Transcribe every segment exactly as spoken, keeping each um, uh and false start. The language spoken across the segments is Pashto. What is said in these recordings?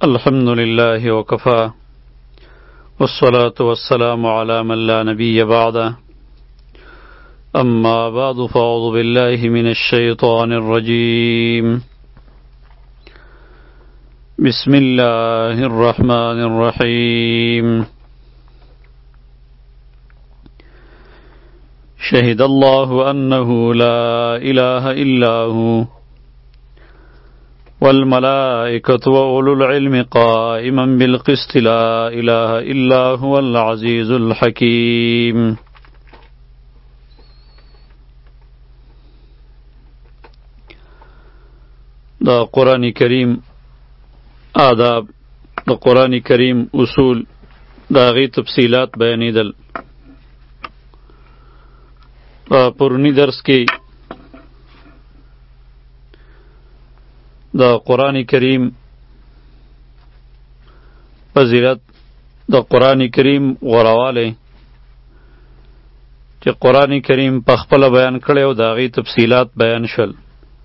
الحمد لله وكفى والصلاة والسلام على من لا نبي بعده أما بعد فأعوذ بالله من الشيطان الرجيم بسم الله الرحمن الرحيم شهد الله أنه لا إله إلا هو والملائكة وأولو العلم قائما بالقسط لا إله إلا هو العزيز الحكيم دا قرآن کریم آداب دا قرآن کریم اصول دا غی تفصیلات بیانیدل دا پرونی درس کی دا قرآن کریم فضیلت دا قرآن کریم غورواله چې قرآن کریم په خپل بیان کړي او دا غي تفصیلات بیان شول.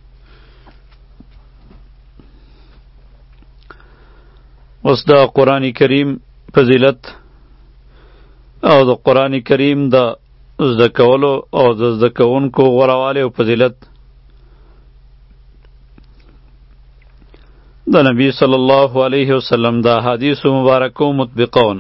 اوس دا قرآن کریم فضیلت او دا قرآن کریم دا زده کولو او د زده کوونکو غورواله او فضیلت دا نبی صلی الله علیه وسلم دا حدیث مبارکو مطبقونه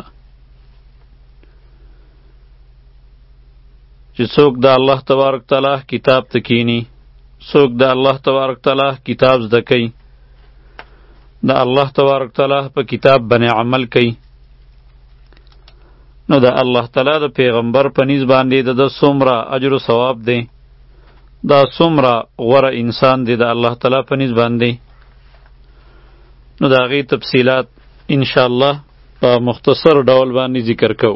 چې څوک دا الله تبارک تعالی کتاب تکینی څوک دا الله تبارک تعالی کتاب زده کوي دا الله تبارک تعالی په کتاب باندې عمل کوي نو دا الله تعالی د پیغمبر په نیز باندې د څومره اجر و ثواب دی دا څومره غوره انسان دی د الله تعالی په نیز باندې نو دا غي تفصیلات ان شاء الله په مختصر ډول باندې ذکر کو.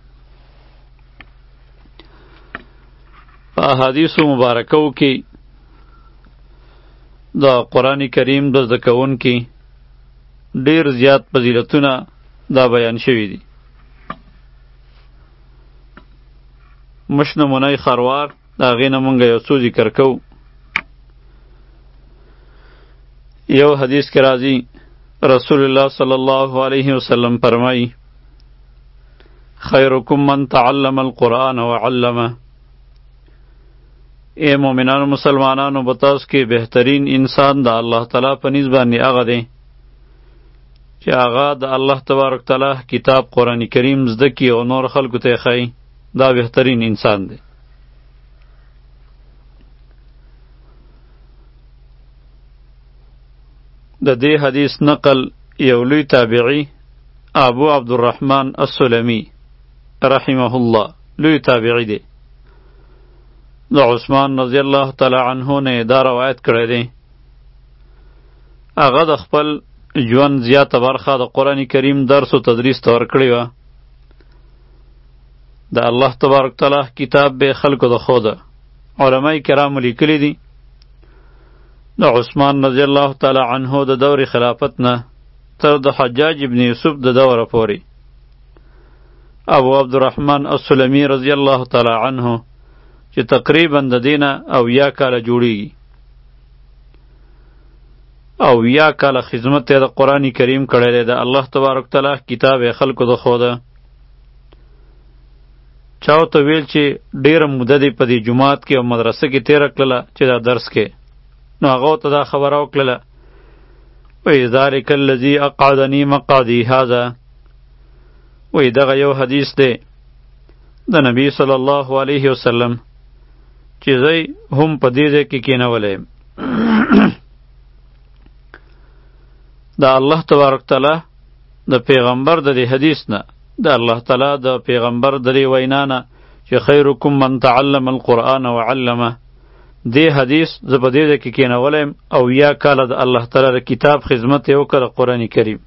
په احادیث مبارکو کې دا قرآن کریم د زده کوونکي ډیر زیات فضیلتونه دا بیان شوي دي. مش نمونه خروار دا غي نه مونږ یو څه ذکر کو. یو حدیث کې راځي رسول الله صلی الله علیه وسلم فرمائی خیرکم من تعلم القرآن وعلمه اے مومنانو مسلمانانو بتاس کې بهترین انسان دا الله تعالی په نیز باندې هغه دی چې هغه د الله تبارک تعالی کتاب قرآن کریم زده کړي او نور خلکو ته یې ښایي دا بهترین انسان دی. د دې حدیث نقل یو لوی تابعی ابو عبدالرحمن السلمی رحمه الله لوی تابعی دی. د عثمان رضی الله تعالی عنه نه دا روایت کړی دی. هغه د خپل ژوند زیاته برخه د قرآن کریم درس و تدریس ته ورکړې وه. د الله تبارک تعالی کتاب به خلکو د خوده علماء کرام لیکلی دي. د عثمان رضی الله تعالی عنه د دور خلافت نه تر د حجاج ابن یوسف د دوره پورې ابو عبدالرحمن السلمی رضی الله تعالی عنه چې تقریبا د دینه او یا کاله جوړیږي او یا کاله خدمت یې د قرآن کریم کړی دی. د الله تبارک تعالی کتاب یې خلکو د خوده چاو ته ویل چې ډیره موده دی په دې جومات کې او مدرسه کې تیره کړله چې دا درس کې نو هغه ته دا خبره وکړله وی ذلک الذی اقعدنی مقعدی هذا وی دغه یو حدیث دی د نبی صلی الله علیه وسلم چې زی هم په دې ځای کې کېنولی د الله تبارک تعالی د پیغمبر د دې حدیث نه د الله تعالی د پیغمبر د دې وینا نه چې خیرکم من تعلم القرآن وعلمه دی حدیث زه په دې ځای کې کېنولیم او یا کاله د الله تعالی د کتاب خدمت یې وکړه قرآن کریم.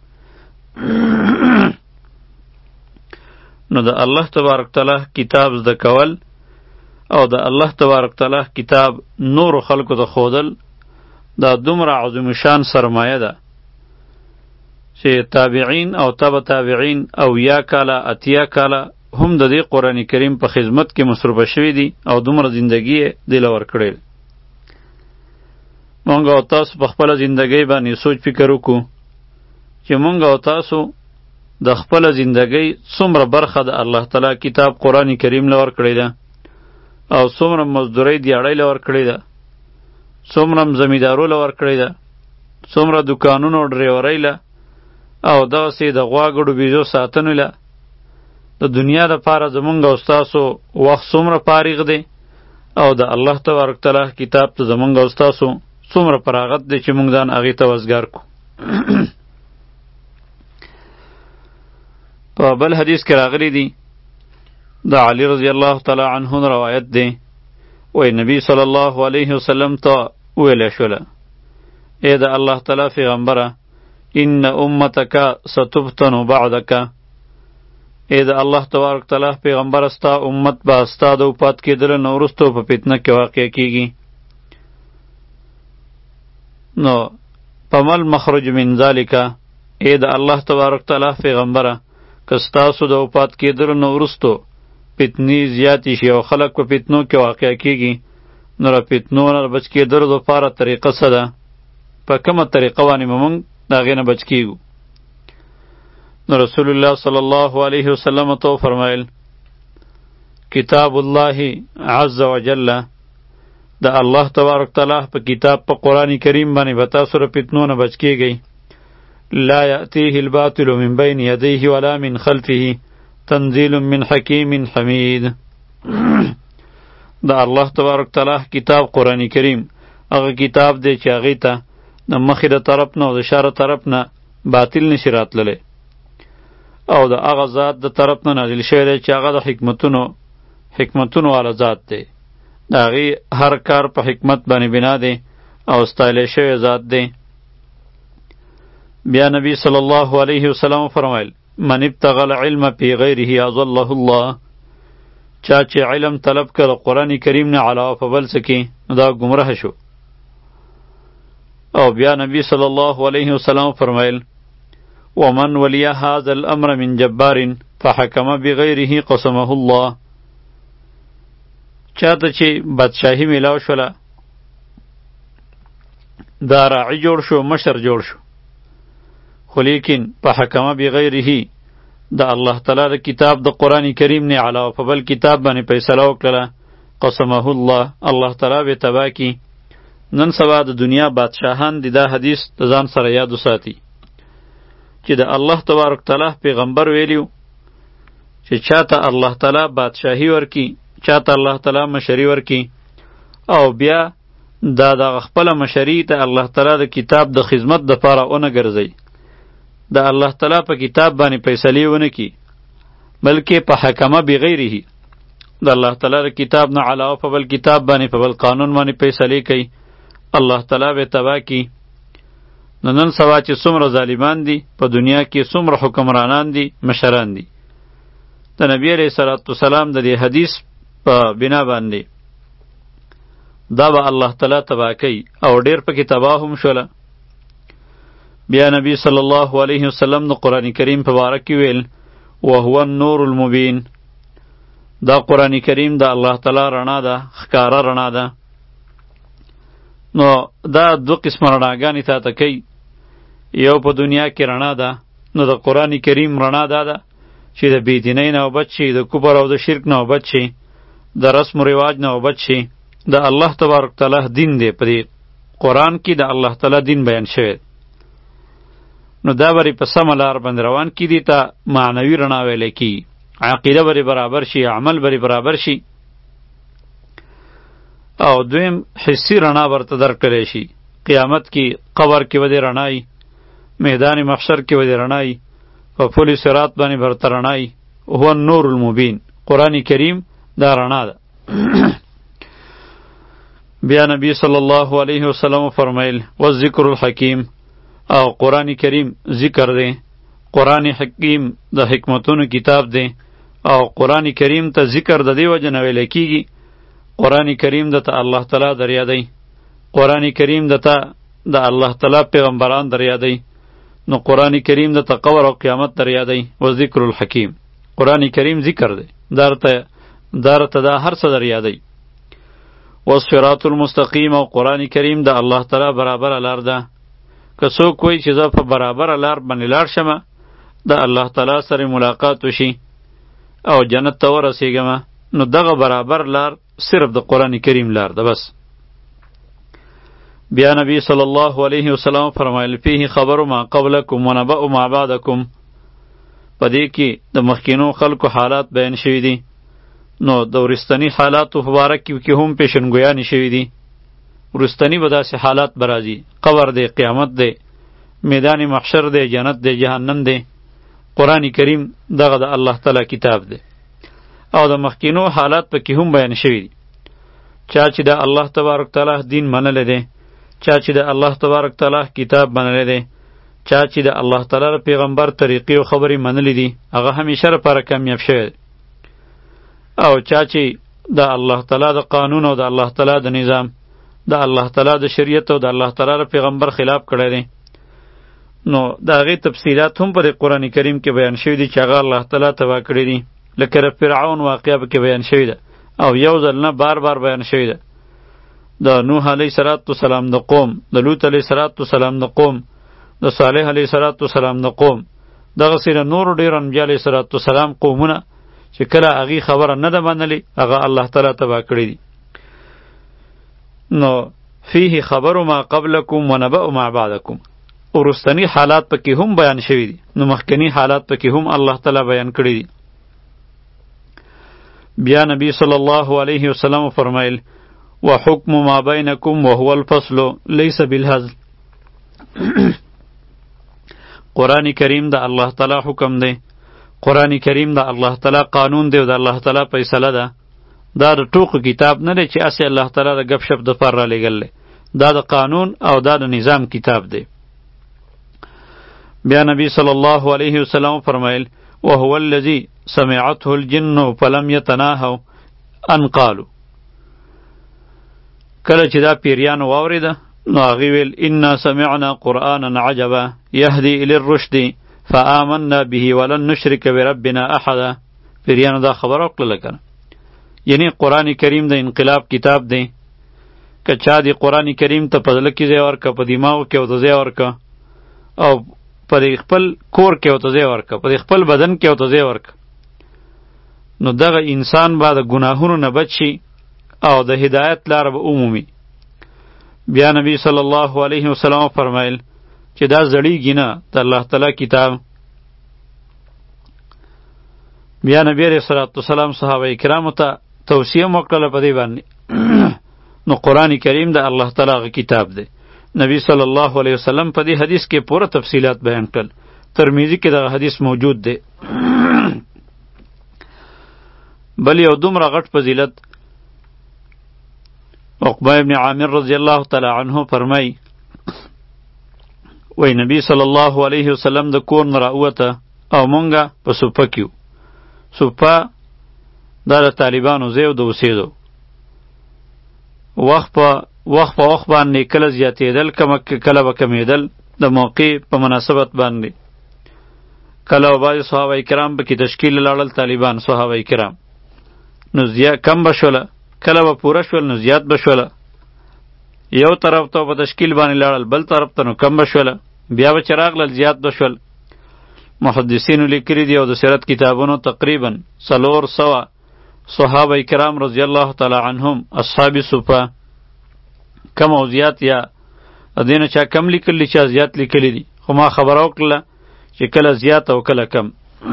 نو د الله تبارک تعالی کتاب زده کول او د الله تبارک تعالی کتاب نورو خلکو ته ښودل دا دومره عظیم شان سرمایه ده چې تابعین او تبع تابعین او یا کاله اتیا کاله هم د دې قرآن کریم په خدمت کې مصروفه شوي دي او دومره زندگی یې دله ورکړې. مونږ او تاسو په خپله زندګۍ باندې سوچ فکر وکړو چې مونږ او تاسو د خپل زندګۍ څومره برخه د الله تعالی کتاب قرآن کریم لور کړی ده او څومره مزدورۍ دیاړۍ لور کړی ده، څومره زمیندارو لور کړی ده، څومره دکانونو ډریورۍ له او دغسې د غواګړو بیزو ساتنې له د دنیا دپاره زمونږ او ستاسو وخت څومره فارغ دی او د الله تبارک تعالی کتاب ته زمونږ او ستاسو څومره فراغت دی چې مونږ ځان هغې ته وزګار کړو. په بل حدیث کې راغلی دی د علی رضی الله تعالی عنه روایت دی، وی نبی صلی الله علیه وسلم ته ویلی شوله ای د الله تعالی پیغمبره ان امتک ستفتن بعدک، ای د الله تبارک تعالی پیغمبره ستا امت به ستا د وفات کېدلو نه وروستو په فتنه کې واقع کیږي. نو فمل مخرج من ذالک، ای د الله تبارک تعالی پیغمبره که ستاسو د وفات کېدلو نه وروستو فتنې زیاتې شي او خلک په فتنو کې واقع کیږي، نو له فتنو نه بچ کېدلو دپاره طریقه څه ده؟ په کومه طریقه باندې به موږ د هغې نه بچ کیږو؟ نو رسول الله صلی الله علیه وسلم ته وفرمیل کتاب الله عز وجل، د الله تبارک تعالی په کتاب په قرآن کریم باندې به تاسو له فتنو نه بچ کیږئ. لا یأتیه الباطل من بین یدیه ولا من خلفه تنزیل من حکیم حمید. د الله تبارک تعالی کتاب قرآن کریم هغه کتاب دی چې هغې ته د مخې د طرف نه او د شا طرف نه باطل نشي راتللی او د هغه ذات د طرف نه نازل شوی دی چې هغه د حکمتونو حکمتونو والا ذات دی، د هغې هر کار په حکمت باندې بنا دی او ستایلی شوی ذات دی. بیا نبی صلی الله علیه وسلم فرمایل من ابتغى العلم فی غیره اضله الله، چا چې علم طلب کړ قرآن کریم نه علاوه په بل څه کې نو دا ګمراه شو. او بیا نبی صلی الله علیه وسلم فرمایل ومن ولی هذا الامر من جبار فحکم بغیره قسمه الله، چاته چې بادشاهي میلاو شوله دا راعي جوړ شو، مشر جوړ شو، خو لیکن په حکمه بغیره د الله تعالی د کتاب د قرآن کریم نه علاوه په بل کتاب باندې فیصله وکړله قسمه الله، الله تعالی به تباه کی. نن سبا د دنیا بادشاهان دی دا حدیث د ځان سره یاد وساتي چې د الله تبارک تعالی پیغمبر ویلیو چې چاته الله تعالی بادشاهی ورکی، چاته الله تعالی مشري ورکی او بیا دا د خپل مشري ته الله تعالی د کتاب د خدمت دپاره ونه ګرځي، د الله تعالی په کتاب باندې فیصلې ونه کی بلکې په حکمه بغیره د الله تعالی د کتاب نه علاوه په بل کتاب باندې په بل قانون باندې فیصلې کوي، الله تعالی به تباه کی. نو نن سبا چې څومره ظالمان دي په دنیا کې، څومره حکمرانان دي، مشران دي، د نبی علیه صلوات والسلام د دې حدیث په بنا باندې دا به الله تعالی تباه کوي او ډیر پکې تباه هم شوله. بیا نبی صلی الله علیه وسلم د قرآن کریم په باره کې ویل وهو النور المبین، دا قرآن کریم د الله تعالی رڼا ده، ښکاره رڼا ده. نو دا دو قسمه رڼاګانې تا ته کوي، یو په دنیا کې رڼا ده، نو د قرآن کریم رڼا دا ده چې د بېدینۍ نه وبچ شي، د کفر او د شرک نه وبچ شي، د رسم و رواج نه وبچ شي. د الله تبارک تعالی دین دی، په دې قرآن کې د الله تعالی دین بیان شوی، نو دا بری په سمه لار باندې روان کی دي ته معنوي رڼا ویلی کی، عقیده بری برابر شي، عمل بری برابر شي. او دویم حسی رڼا ورته درکړی شي، قیامت کې قبر کې ودې رڼای، میدان محشر کې ودې رڼای، په پل صراط باندې ورته رڼای. هو النور المبین، قرآن کریم دا رڼا ده. بیا نبی صلی الله علیه وسلم فرمایل والذکر الحکیم، او قرآن کریم ذکر دی، قرآن حکیم د حکمتونو کتاب دی، او قرآن کریم ته ذکر د دې وجه نه ویلی کیږي قرآن کریم د ته الله تعالی در یادی، قرآن کریم د ته د الله تعالی پیغمبران در یادی، نو قرآن کریم د ته قبر او قیامت در یادی. و ذکر الحکیم، قرآن کریم ذکر دی، درته درته دا هر څه در یادی. و صراط المستقیم، او قرآن کریم د الله تعالی برابر لار ده، که څوک وایي چې زه په برابره لار باندې لاړ شمه د الله تعالی سره ملاقات وشي او جنت ته ورسیږم، نو دغه برابر لار صرف د قرآن کریم لار ده بس. بیا نبی صلی الله علیه وسلم فرمایل فیه خبر ما قبلکم و نبأ ما بعدکم، په دې کې د مخکینو خلکو حالات بیان شوي دي، نو د ورستنی حالاتو په باره کې هم پیشنګویانې شوي دي. ورستنی به داسې حالات به راځي، قبر دی، قیامت دی، میدان محشر دی، جنت دی، جهنم دی. قرآن کریم دغه د الله تعالی کتاب دی او د مخکینو حالات پکې هم بیان شوي دي. چا چې د الله تبارک تعالی دین منلی دی، چا چې د الله تبارک تعالی کتاب منلی دی، چا چې د الله تعالی پیغمبر طریقې او خبرې منلی دي، هغه همیشه لپاره کامیاب شوی دی. او چا چې د الله تعالی د قانون او د الله تعالی د نظام، د الله تعالی د شریعت او د الله تعالی پیغمبر خلاف کړی دی، نو د هغې تفصیلات هم په د قرآن کریم کې بیان شوي دي چې هغه الله تعالی تباه کړي دي. لکه د فرعون واقعه پکې بیان شوې ده او یو ځل نه بار بار بیان شوې ده. د نوح علیه السلام د قوم، د لوط علیه السلام د قوم، د صالح علیه السلام د قوم، دغسې د نورو ډېرو انبیا علیه السلام قومونه چې کله هغې خبره نه ده منلې، هغه الله تعالی تباه کړي دي. نو فیه خبر ما قبلکم و نبأ ما بعدکم، ورستنی حالات پکې هم بیان شوي دي، نو مخکنی حالات پکې هم الله تعالی بیان کړي دي. بیا نبی صلی الله علیه وسلم فرمایل وحکم ما بینکم وهو الفصل لیس بالهزل. قرآن کریم د الله تعالی حکم دی، قرآن کریم د الله تعالی قانون دی او د الله تعالی فیصله ده. دا د ټوکو کتاب نه دی چې اسې الله تعالی د گپ شپ دپاره رالیږلی، دا د قانون او دا د نظام کتاب دی. بیا نبی صلی الله علیه وسلم فرمایل وهو الذی سمعته الجن فلم يتناهوا ان قالوا. کله چې دا پیریانو واورېده نو هغې ویل انا سمعنا قرآنا عجبا یهدی الی الرشد فآمنا به ولن نشرک بربنا احدا. پیریانو دا خبره وکړله کنه، یعنی قرآن کریم د انقلاب کتاب دی. که چا دی قرآن کریم ته په زړه کې ځای ورکه، په دماغو کې ورته ځای ورکه، او په دې خپل کور کې ورته ځای ورکه، په دې خپل بدن کې ورته ځای ورکه، نو دغه انسان به د ګناهونو نه بچ شي او د هدایت لاره به ومومي. بیا نبی صلی الله علیه وسلم فرمایل چې دا زړیږي نه د الله تعالی کتاب. بیا نبی علیه الصلاة والسلام صحابه کرامو ته توصیه هم وکړله په دې باندې. نو قرآن کریم د الله تعالی هغه کتاب دی. نبی صلی الله علیه وسلم په دې حدیث کې پوره تفصیلات بیان کړل. ترمذی کې دغه حدیث موجود دی. بل یو دومره غټ فضیلت عقبه ابن عامر رضی الله تعالی عنه فرمای وی نبی صلی الله علیه وسلم د کور نه راووته او مونږه په سوپه کې وو. سوپه دا د طالبانو ځای و د اوسېدو. وخت په وخت په وخت باندې کله زیاتېدل، کله به کمېدل د موقع په مناسبت باندې. کله به بعضې صحابه کرام پکې تشکیل لاړل، طالبان صحابه کرام، نو زیات کم به شوله، کله به پوره شول نو زیات به شوله. یو طرف ته په تشکیل باندې لاړل، بل طرف ته نو کم به شوله، بیا به چې راغلل زیات به شول. محدثینو لیکلي دي او د سیرت کتابونو تقریبا څلور سوه صحابه کرام رضی الله تعالی عنهم اصحاب صفه کم او زیات یا دینه چا کم لیکلی چا زیات لیکلی دي، خو ما خبره وکړله چې کله زیات او کله کم.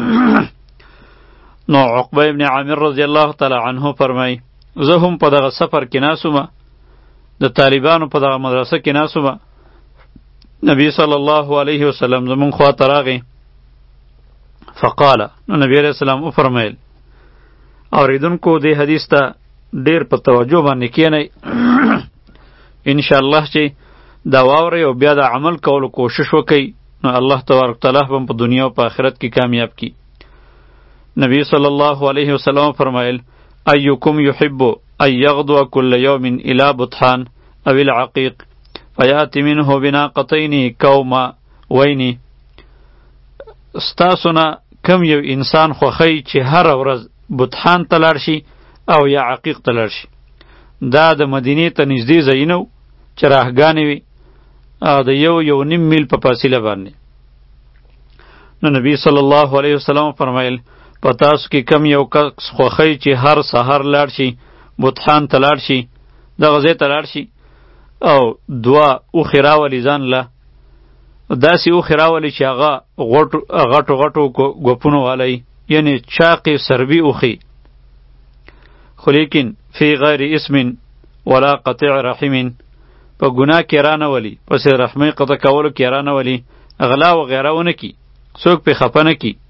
نو عقبه ابن عامر رضی الله تعالی عنه فرمای زه هم په دغه سفر کې ناسومه، د طالبانو په دغه مدرسه کې ناسومه، نبی صلی الله علیه وسلم زمون خوا ته راغی. فقال، نو نبی علیہ السلام وفرمایل اوریدونکو دې حدیث ته ډیر په توجه باندې کینئ. ان شاء الله چې دا واورئ او بیا د عمل کولو کوشش وکئ، نو الله تبارک تعالی هم په دنیا او په آخرت کې کامیاب کی. نبی صلی الله علیه وسلم فرمایل ایکم یحب ان یغدو کل یوم الی بطحان او العقیق فیاتی منه بناقتین کوما وینی. ستاسونه کم یو انسان خوښی چې هر ورځ بطحان ته لاړ شي او یا عقیق ته لاړ شي. دا د مدینې ته نږدې ځایونه و چې راهګانې وي د یو یو نیم میل په فاصله باندې. نو نبی صلی الله علیه وسلم فرمایل په تاسو کې کم یو کس خوښی چې هر سحر لاړ شي بتخان ته لاړ شي دغه ځای ته لاړ شي او دوه اوښې راولي ځان له داسې اوښې راولي چې هغه غټو غټو ګوپونو والی یعنی چاقې سربي اوښې خو لیکن فی غیر اسم ولا قطع رحم په ګناه کې رانه ولي پس رحمې قطع کولو کې رانه ولي غلا وغیره ونه کی څوک پې خفه نه کی.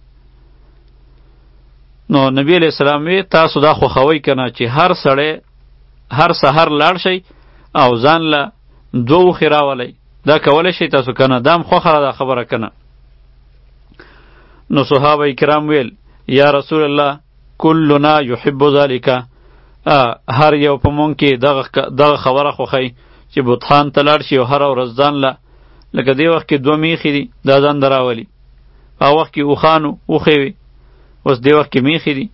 نو نبی علیہ السلام وی تاسو دا خوښوئ که نه چې هر سړی هر سحر لاړ شئ او ځان له دوه اوښې راولئ دا کولی شئ تاسو که نه دا هم خوښه ده دا خبره که نه. نو صحابه کرام ویل یا رسول الله کلنا یحب ذلک هر یو په مونږ کې دغه خبره خوښئ چې بتخان ته لاړ شي او هره ورځ ځان له لکه دې وخت کې دوه میخې دي دا ځان ته راولي هغه وخت کې اوښانو اوښې وي اوس دې وخت کې میخې دي.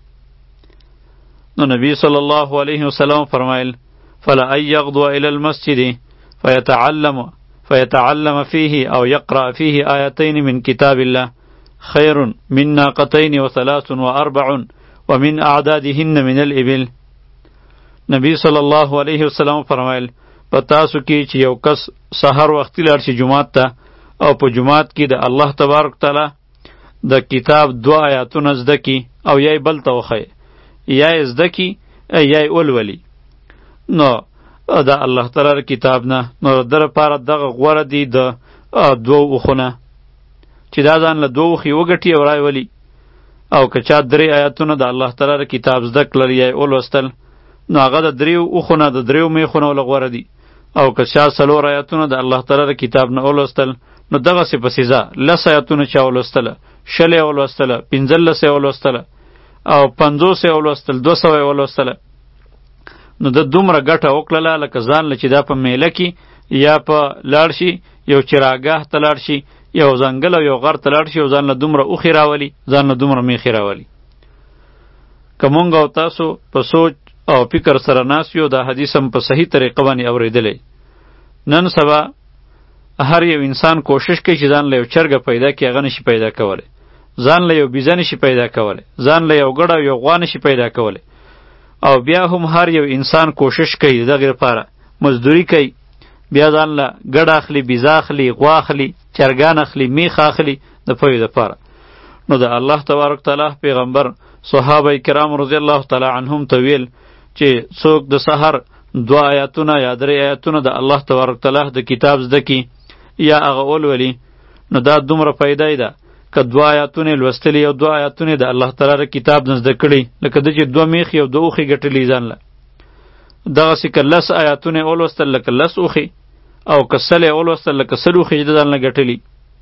نو نبی صلی الله علیه وسلم فرمایل فلا ان یغدو الی المسجد فیتعلم فیتعلم فیه او یقرأ فیه آیتین من کتاب الله خیر من ناقتین و ثلاث و اربع ومن اعدادهن من الابل. نبی صلی الله علیه وسلم فرمایل په تاسو کې چې یو کس سحر وختي لاړ شي جماعت ته او په جماعت کې د الله تبارک تعالی د کتاب دو آیاتونه زده کی او یای بل ته وښیي یای زده کی یای ولولي نو د الله تعالی کتاب نه نو در لپاره دغه غوره دی د دوو اوښونه چې دا ځان له دوه اوښې وګټي او رایولي او که چا درې آیاتونه د الله تعالی کتاب زده کړل یای ولوستل نو هغه د دریو اوښو نه د دریو میخونه وله غوره دي او که چا څلور آیاتونه د الله تعالی کتاب نه ولوستل نو دغسې پسې ځه لس آیاتونه چا ولوستله شل یې ولوستله پنځلس یې ولوستله او پنځوس یې ولوستل دوه سوه یې ولوستله نو د دومره ګټه وکړله لکه ځان له چې دا په میله کې یا په لاړ شي یو چراګاه ته لاړ شي یو ځنګل او یو غر ته لاړ شي او ځان له دومره اوښې راولي ځان له دومره میخې راولي. که مونږ او تاسو په سوچ او فکر سره ناست یو دا حدیث هم په صحیح طریقه باندې اورېدلی. نن سبا هر یو انسان کوشش کوي چې ځان له یو چرګه پیدا کړي هغه نشي پیدا کولی ځان له یو بیزه نشي پیدا کولی ځان له یو ګډ او یو غوا نشي پیدا کولی او بیا هم هر یو انسان کوشش کوي دغې لپاره مزدوري کوي بیا ځان له ګډ اخلي بیزه اخلي غوا اخلي چرګان اخلي میخ اخلي د پوهې لپاره. نو د الله تبارک تعالی پیغمبر صحابه کرام رضی الله تعالی عنهم ته ویل چې څوک د سحر دوه آیاتونه یا درې آیاتونه د الله تبارک تعالی د کتاب زده کی یا هغه ولولي نو دا دومره پیدای ده که دوه آیاتونه لوستلی او دوه آیاتونه د الله تعالی کتاب نه زده کړي لکه د چې دوه میخې او دوه اوښې ګټلي ځان له دغسې که لس آیاتونه یې ولوستل لکه لس اوښې او که سل یې ولوستل لکه سل اوښې چې د ځان نه ګټلي.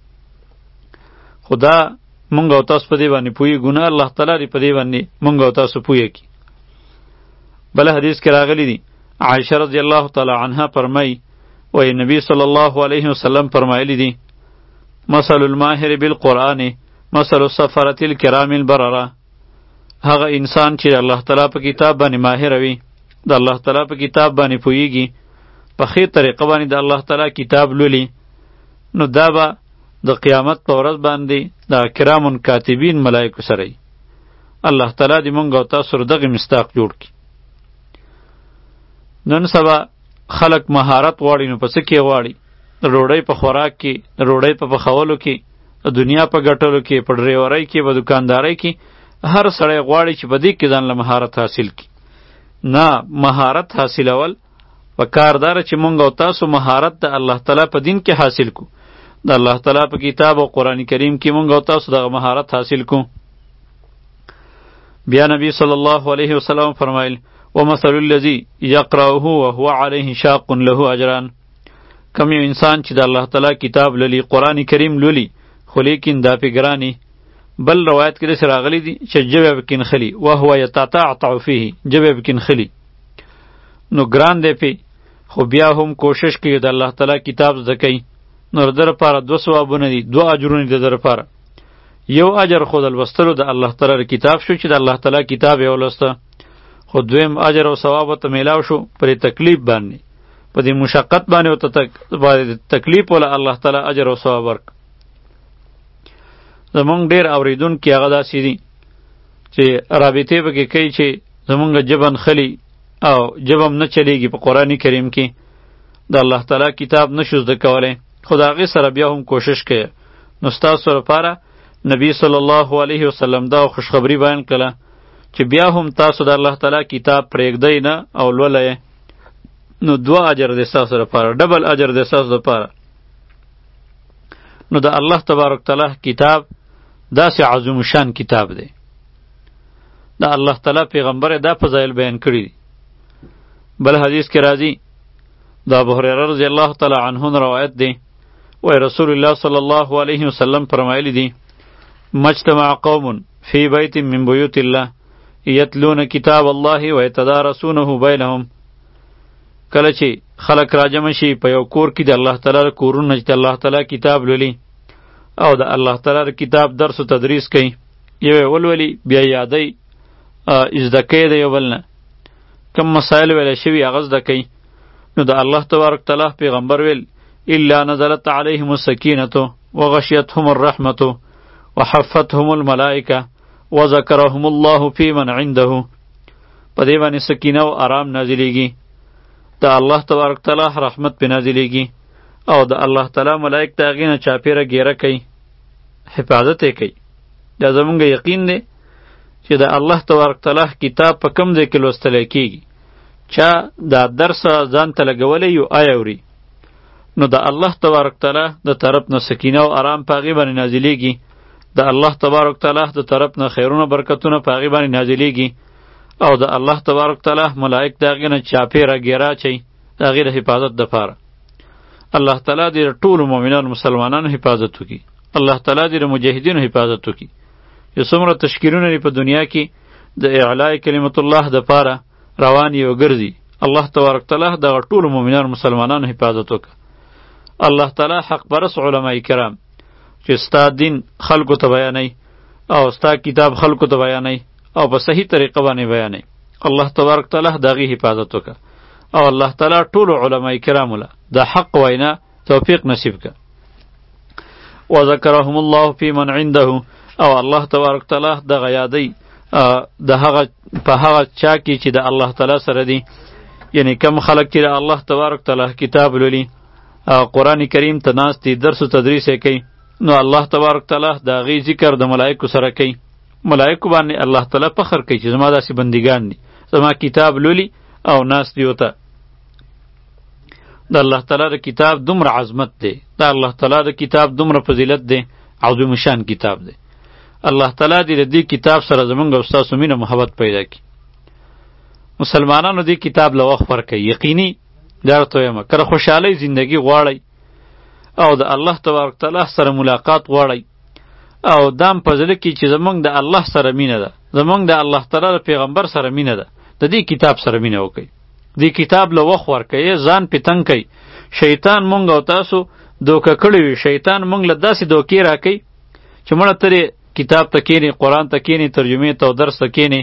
خو دا مونږ او تاسو په دې باندې پوهېږو نه الله تعالی دې په دې باندې مونږ او تاسو پوهه کړي. بل حدیث کې راغلی دی عایشه رضی الله تعالی عنها فرمایي وی نبی صلی الله علیه وسلم فرمایلی دی مثل الماهر بالقرآن مثل السفرة الکرام البرره هغه انسان چې الله تعالی په کتاب باندې ماهر وي د الله تعالی په کتاب باندې پوهیږي په ښې طریقه باندې د الله تعالی کتاب لولي نو دا به د قیامت په ورځ باندې د کرامون کاتبین ملائکو سره الله تعالی دې مونږ او تاسو دغه مصداق جوړ کړي. نن سبا خلق مهارت غواړي نو په څه کې غواړي د ډوډۍ په خوراک کې د ډوډۍ په پخولو کې د دنیا په ګټلو کې په ډریورۍ کې په دکاندارۍ کې هر سړی غواړي چې په دې کې ځان له مهارت حاصل کړي. نه مهارت حاصلول په کار داره چې مونږ او تاسو مهارت د الله تعالی په دین کې حاصل کو د الله تعالی په کتاب او قرآن کریم کې مونږ او تاسو دغه مهارت حاصل کو. بیا نبی صلی الله علیه وسلم فرمایل ومثل الذي يقرأه وهو عليه شاق له اجران کم یو انسان چې د الله تعالی کتاب لولي قرآن کریم لولي خو لیکن دا پې ګراني. بل روایت کې داسې راغلی دي چې ژبه یې پکې نښلي وهو یتعتعتع فیه ژبه یې پکې نښلي نو ګران دی پې خو بیا هم کوشش کوي د الله تعالی کتاب زده کوي نو د ده لپاره دوه ثوابونه دي دوه اجرونه دي د ده لپاره. یو اجر خو د لوستلو د الله تعالی کتاب شو چې د الله تعالی کتاب یې ولوسته خو دویم اجر او ثواب ورته میلاو شو پرې تکلیف باندې په دې مشقت باندې او ته تکلیف ولا الله تعالی اجر او ثواب ورک. زمونږ ډېر اورېدونکي هغه داسې دي چې رابطې پکې کوي چې زمونږ جبن خلی او جبم نه چلیږي په قرآن کریم کې د الله تعالی کتاب نشو زده کولی، خو د هغې سره بیا هم کوشش کوي. نو ستاسو لپاره نبی صلی الله علیه وسلم دا خوشخبری بیان کړه چې بیا هم تاسو د الله تعالی کتاب پرېږدئ نه او لولئ، نو دوه اجر دی ستاسو لپاره، ډبل اجر دی ستاسو لپاره. نو د الله تبارک تعالی کتاب داسې عظیم شان کتاب دی. د الله تعالی پیغمبر دا فضایل بیان کړي دي. بل حدیث کې راځي د ابو هریره رضی الله تعالی عنه روایت دی، وی رسول الله صلی الله علیه وسلم فرمایلی دي مجتمع قوم فی بیت من بیوت الله یتلون کتاب الله و یتدارسونه بینهم. کله چې خلق راجمع شي په یو کور کې د الله تعالی کورونه چې الله تعالی کتاب لولي او د الله تعالی کتاب درس او تدریس کوي، یو ولولي بیا یادی زده کوي د یو بل نه کم مسائل ویل شوي هغه زده کوي. نو د الله تبارک تعالی پیغمبر ویل الا نزلت علیهم السکینة وغشیتهم الرحمة وحفتهم الملائکه وذکرهم الله فی من عنده. په دې باندې سکینه او آرام نازلیږي، د الله تبارک تعالی رحمت پې نازلیږي او د الله تعالی ملائک د هغې نه چاپېره ګیره کوي، حفاظت یې کوي. دا زمونږ یقین دی چې د الله تبارک تعالی کتاب په کم ځای کې لوستلی کېږي، چا دا درس ځان ته لګولی یو آی اوري، نو د الله تبارک تعالی د طرف نه سکینه او آرام په هغې باندې نازلیږي، د الله تبارک تعالی د طرف نه خیرونه برکتونه په هغې باندې نازلیږي او د الله تبارک تعالی ملائک د هغې نه چاپېره ګیره اچوي د هغې د حفاظت دپاره. الله تعالی دې د ټولو مؤمنانو مسلمانانو حفاظت وکړي، الله تعالی دې د مجاهدینو حفاظت وکړي. چې څومره تشکیلونه دي په دنیا کې د اعلای کلمت الله دپاره روان یې وګرځي، الله تبارک تعالی دغه ټولو مؤمنانو مسلمانانو حفاظت وکړه. الله تعالی حق پرست علماء کرام چې ستا دین خلکو ته بیانوي او ستا کتاب خلکو ته بیانوي او په صحیح طریقه باندې بیانوي، الله تبارک تعالی د هغې حفاظت وکړه او الله تعالی ټولو علماء کرامو له د حق وینا توفیق نصیب کړه. وذکرهم الله فی من عنده، او الله تبارک تعالی دغه یادی د هغه په هغه چا کې چې د الله تعالی سره دی، یعنی کم خلک چې د الله تبارک تعالی کتاب لولي او قرآن کریم ته ناست دي درس و تدریس یې کوي، نو الله تبارک تعالی د هغې ذکر د ملایکو سره کوي. ملایکو باندې الله تعالی فخر کوي چې زما داسې بندګان دي زما کتاب لولي او ناست دي ورته. د الله تعالی د کتاب دومره عظمت دی، د الله تعالی د کتاب دومره فضیلت دی، عظیم شان کتاب دی. الله تعالی دې د دې کتاب سره زمونږ او ستاسو مینه محبت پیدا کړي. مسلمانانو دې کتاب له وخت ورکوي، یقیني دا ورته وایم که خوشحالۍ زندگی غواړئ او د الله تبارک تعالی سره ملاقات غواړئ او دام په زړه کې چې زمونږ د الله سره مینه ده، زمونږ د الله تعالی د پیغمبر سره مینه ده، د دې کتاب سره مینه وکړئ. دې کتاب له وخت ورکوي، ځان پې تنګ کوي. شیطان مونږ او تاسو دوکه کړی وي، شیطان مونږ له داسې دوکې راکوي چې مړه ترې کتاب ته کینی، قرآن ته کینی، ترجمې ته او درس ته کینی،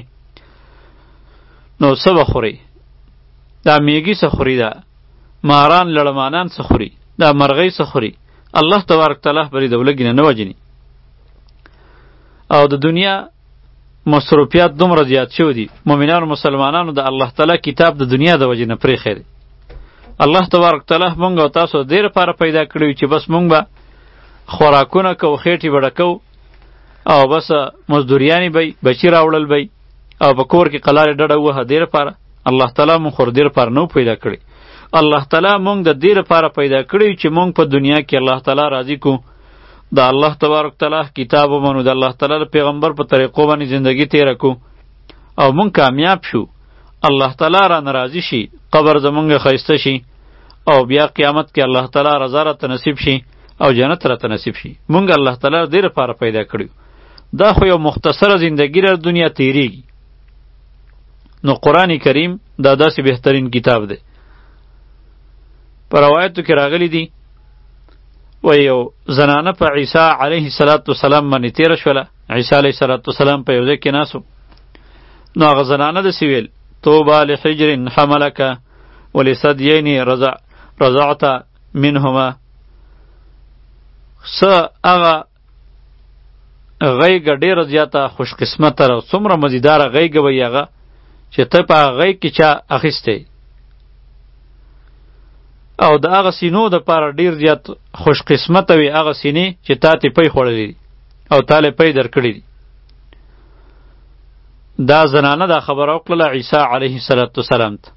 نو څه به خورئ؟ دا میږي څه خوري؟ دا ماران لړمانان څه خوري؟ دا مرغۍ څه خوري؟ الله تبارک تعالی به دې د ولږې نه نه وجني. او د دنیا مصروفیات دومره زیات شوي دي، مؤمنانو مسلمانانو د الله تعالی کتاب د دنیا د وجې نه پرېښی دی. الله تبارک تعالی مونږ او تاسو د دې لپاره پیدا کړي چې بس مونږ به خوراکونه کوو، خېټې به ډکوو او بس مزدوریانی بی بچی راوړل بی او په کور کې قلارې ډډه ووهه. دې لپاره الله تعالی مونږ خو د دې لپاره نه پیدا کړي. الله تعالی مونږ د دې لپاره پیدا کړي چې مونږ په دنیا کې الله تعالی راضي کو، د الله تبارک تعالی کتاب ومنو، د الله تعالی د پیغمبر په طریقو باندې زندگی تیره کو او مونږ کامیاب شو، الله تعالی را ناراضي شي، قبر زمونږ ښایسته شي او بیا قیامت کې الله تعالی رضا راته نصیب شي او جنت راته نصیب شي. مونږ الله تعالی د دې لپاره پیدا کړي. دا خو یو مختصره زندگی را دنیا تیریږي. نو قرآن کریم دا داسې بهترین کتاب دی. په روایتو کې راغلی دی و یو زنانه په عیسی علیه السلام باندې تیره شوله، عیسی علیه السلام په یو ځای کې ناسو، نو هغه زنانه داسې ویل طوبی لحجر حملک ولثدیین رضع رضعت منهما س هغه غیږه ډېره زیاته خوش قسمته ده، څومره مزیداره غیږه وي هغه چې ته په هغه غیږ کې چا اخیستی، او د هغه سینو دپاره ډېر زیات خوش قسمته وي هغه سینې چې تا ترې پی خوړلی دي او تا له پی درکړي دي. دا زنانه دا خبره وکړله عیسی علیه السلام ته.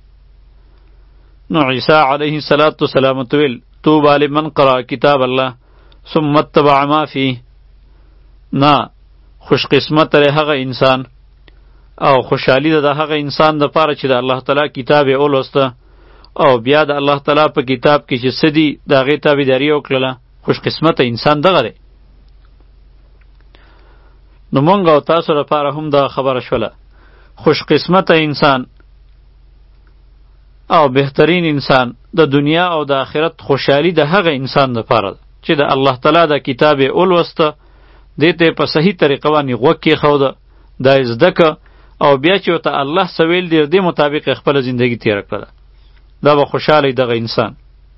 نو عیسی علیه السلام ته ویل طوبی لمن قرأ کتاب الله ثم اتبع ما فیه، نه خوش قسمت لري هغه انسان او خوشحالی ده د هغه انسان دپاره چې د الله تعالی کتاب یې ولوسته او بیا د الله تعالی په کتاب کې چې څه دي د هغې تابعداري وکړله. خوش قسمته انسان دغه دی. نو مونږ او تاسو لپاره هم دا خبره شوله، خوش قسمته انسان او بهترین انسان د دنیا او د آخرت خوشحالی د هغه انسان دپاره ده چې د الله تعالی د کتاب یې ولوسته، دې ته په صحیح طریقه باندې غوږ کېښوده، دا یې زده که او بیا چې ورته الله څه ویل دي دې مطابق یې خپله زندګي تېره کړله، دا به خوشحالی دغه انسان.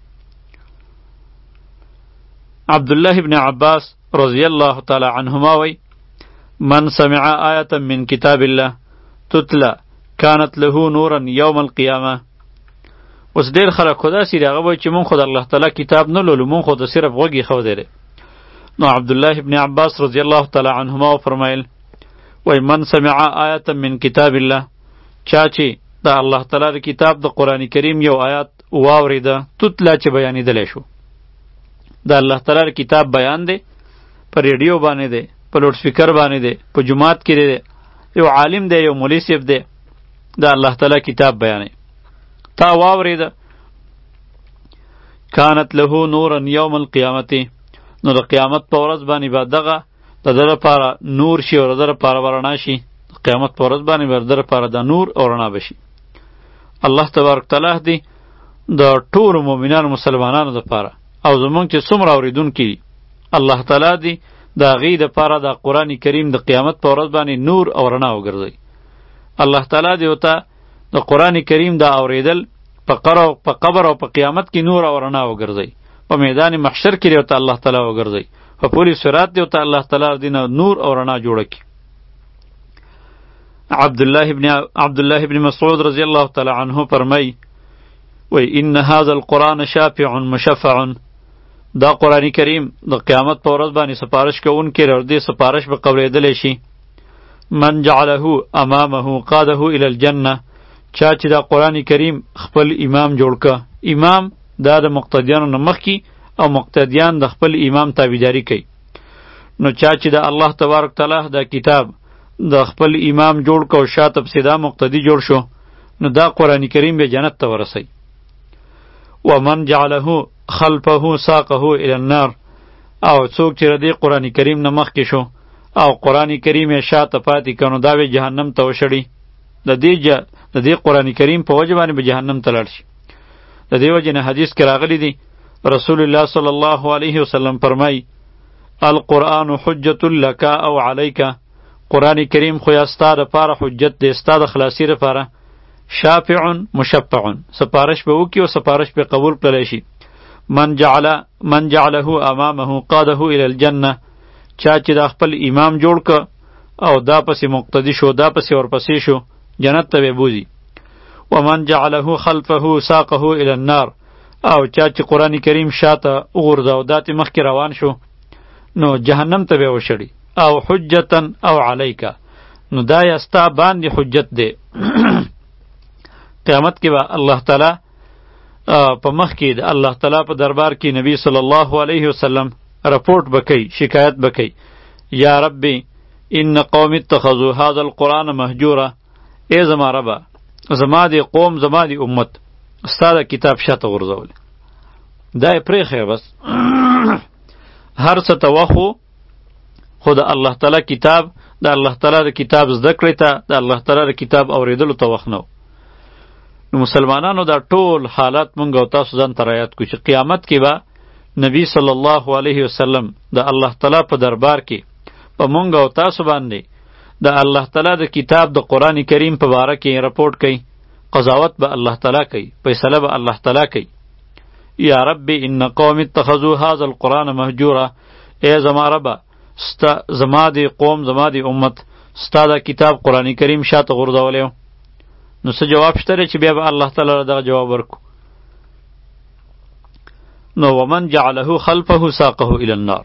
عبدالله ابن عباس رضی الله تعالی عنهما وی من سمع آیة من کتاب الله تتلا کانت له نورا یوم القیامه. اوس ډېر خلک خو داسې دي هغه وایي چې مونږ خو د الله تعالی کتاب نه لولو، مونږ خو د صرف غوږ ایښودی دی. نو عبدالله ابن عباس رضی الله تعالی عنهما وفرمایل وی من سمع آیة من کتاب الله، چا چې د الله تعالی د کتاب د قرآن کریم یو آیات واورېده تتلا چې بیانېدلی شو، د الله تعالی کتاب بیان دی، په ریډیو باندې دی، په لوډ سپیکر باندې دی، په جماعت کې دی، یو عالم دی، یو مولوي صاحب دی، د الله تعالی کتاب بیانوي، تا واورېده کانت له نورا یوم القیامت، نو د قیامت په ورځ باندې به دغه د ده لپاره نور شي او د ده لپاره به رڼا شي. قیامت په ورځ باندې به د ده لپاره د نور او رڼا به شي. الله تبارک تعالی دې د ټولو مؤمنانو مسلمانانو دپاره او زمونږ چې څومره اورېدونکي دي الله تعالی دې د هغې دپاره د قرآن کریم د قیامت په ورځ باندې نور او رڼا وګرځوي. الله تعالی دې ورته د قرآن کریم د اورېدل په قبر او په قیامت کې نور او رڼا وګرځوي، په میدان محشر کې دې ورته الله تعالی وګرځوي، په پل صراط دې ورته الله تعالی دې نور او رڼا جوړه کړي. عبدالله ابن عبدالله ابن مسعود رضی الله تعالی عنه فرمای وی ان هذا القرآن شافع مشفع، دا قرآن کریم د قیامت په ورځ باندې سپارش کوونکی دی او دې سپارش به قبلېدلی شي. من جعله امامه قاده الى الجنه، چا چې دا قرآن کریم خپل امام جوړ که، امام دا د مقتدیانو نه مخکې او مقتدیان د خپل امام تابعداري کوي، نو چا چې د الله تبارک تعالی دا کتاب د خپل امام جوړ که او شاته پسې دا مقتدي جوړ شو، نو دا قرآن کریم به جنت ته ورسوي. ومن جعله خلفه ساقه الى النار، او څوک چې د قرآن کریم نه مخکې شو او قرآن کریم یې شاته پاتې کړ نو دا به جهنم ته وشړي. د دې د دې قرآن کریم په وجه باندې به جهنم ته لاړ شي. د دې وجې نه حدیث کې راغلی دی رسول الله صلی الله علیه وسلم فرمای القرآن حجة لک او علیک، قرآن کریم خو یا ستا دپاره حجت دی، ستا د خلاصي دپاره، شافع مشفع، سپارش به وکړي او سپارش به قبول کړلی شي. من جعل من جعله امامه قاده الى الجنه، چا چې دا خپل امام جوړ که او دا پسې مقتدي شو، دا پسې ورپسې شو، جنت ته به بوځي. ومن جعله خلفه ساقه الى النار، او چا چې قرآن کریم شاته وغورځاو دا ترې مخکې روان شو نو جهنم ته به وشړي. او حجتا او علیکا، نو دا یا ستا باندې حجت دی. قیامت کې به الله تعالی په مخ کې د الله تعالی په دربار کې نبی صلی الله علیه وسلم رپورټ بکی، شکایت بکی، یا ربی ان قوم اتخذوا هذا القرآن مهجورا، ای زما ربا زما دی قوم زما دی امت ستا د کتاب شاته غورځول، دا یې پرېښی بس هر څه ته وخو خو د الله تعالی کتاب د الله تعالی د کتاب زده کړې ته د الله تعالی د کتاب اورېدلو ته وخت نه. نو مسلمانانو دا ټول حالات مونږ او تاسو ځان ته رایاد کړو چې قیامت کې به نبی صلی الله علیه وسلم د الله تعالی په دربار کې په مونږ او تاسو باندې د الله تعالی د کتاب د قرآن کریم په باره کې رپورټ کوي، قضاوت به الله تعالی کوي، فیصله به الله تعالی کوي. یا رب ان قوم اتخذوا هذا القرآن مهجورا، ای زما ربه ستا زما دی قوم زما دی امت ستا دا کتاب قرآن کریم شاته غورځولی و. نو څه جواب شته چې بیا به الله تعالی دغه جواب ورکو. نو ومن جعله خلفه ساقه الى النار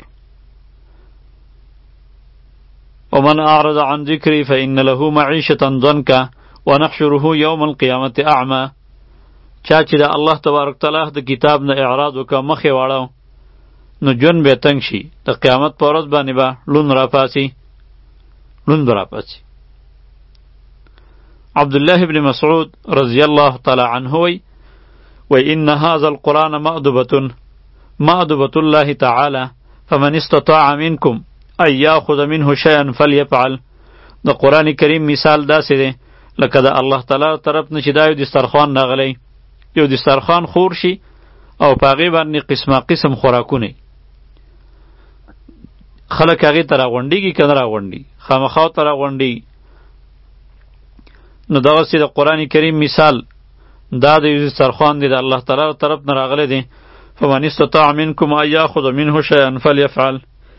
ومن اعرض عن ذکری فان له معیشة ضنکا ونحشره یوم القیامة اعما. چا چې د الله تبارک تعالی د کتاب نه اعراض وکړه، مخ یې واړو، نو ژوند به تنګ شي، د قیامت په ورځ باندې به لوند راپاسي لوند به راپاسي. عبدالله ابن مسعود رضی الله تعالی عنه وی وی ان هذا القرآن مأدبة مأدبة الله تعالی فمن استطاع منکم ان یاخذ منه شیئا فلیفعل. د قرآن کریم مثال داسې دی لکه د الله تعالی طرف نه چې دا یو دسترخوان راغلی، یو دسترخوان خور شي او په هغې باندې قسمه قسم خوراکونه خلک هغې ته راغونډېږي که نه راغونډي، خامخا ته راغونډېږي. نو دغسې د قرآن کریم مثال دا د یو دسترخوان دی، د الله تعالی طرف نه راغلی دی. فمن استطاع منکم ان یاخذ منه شیئا فلیفعل.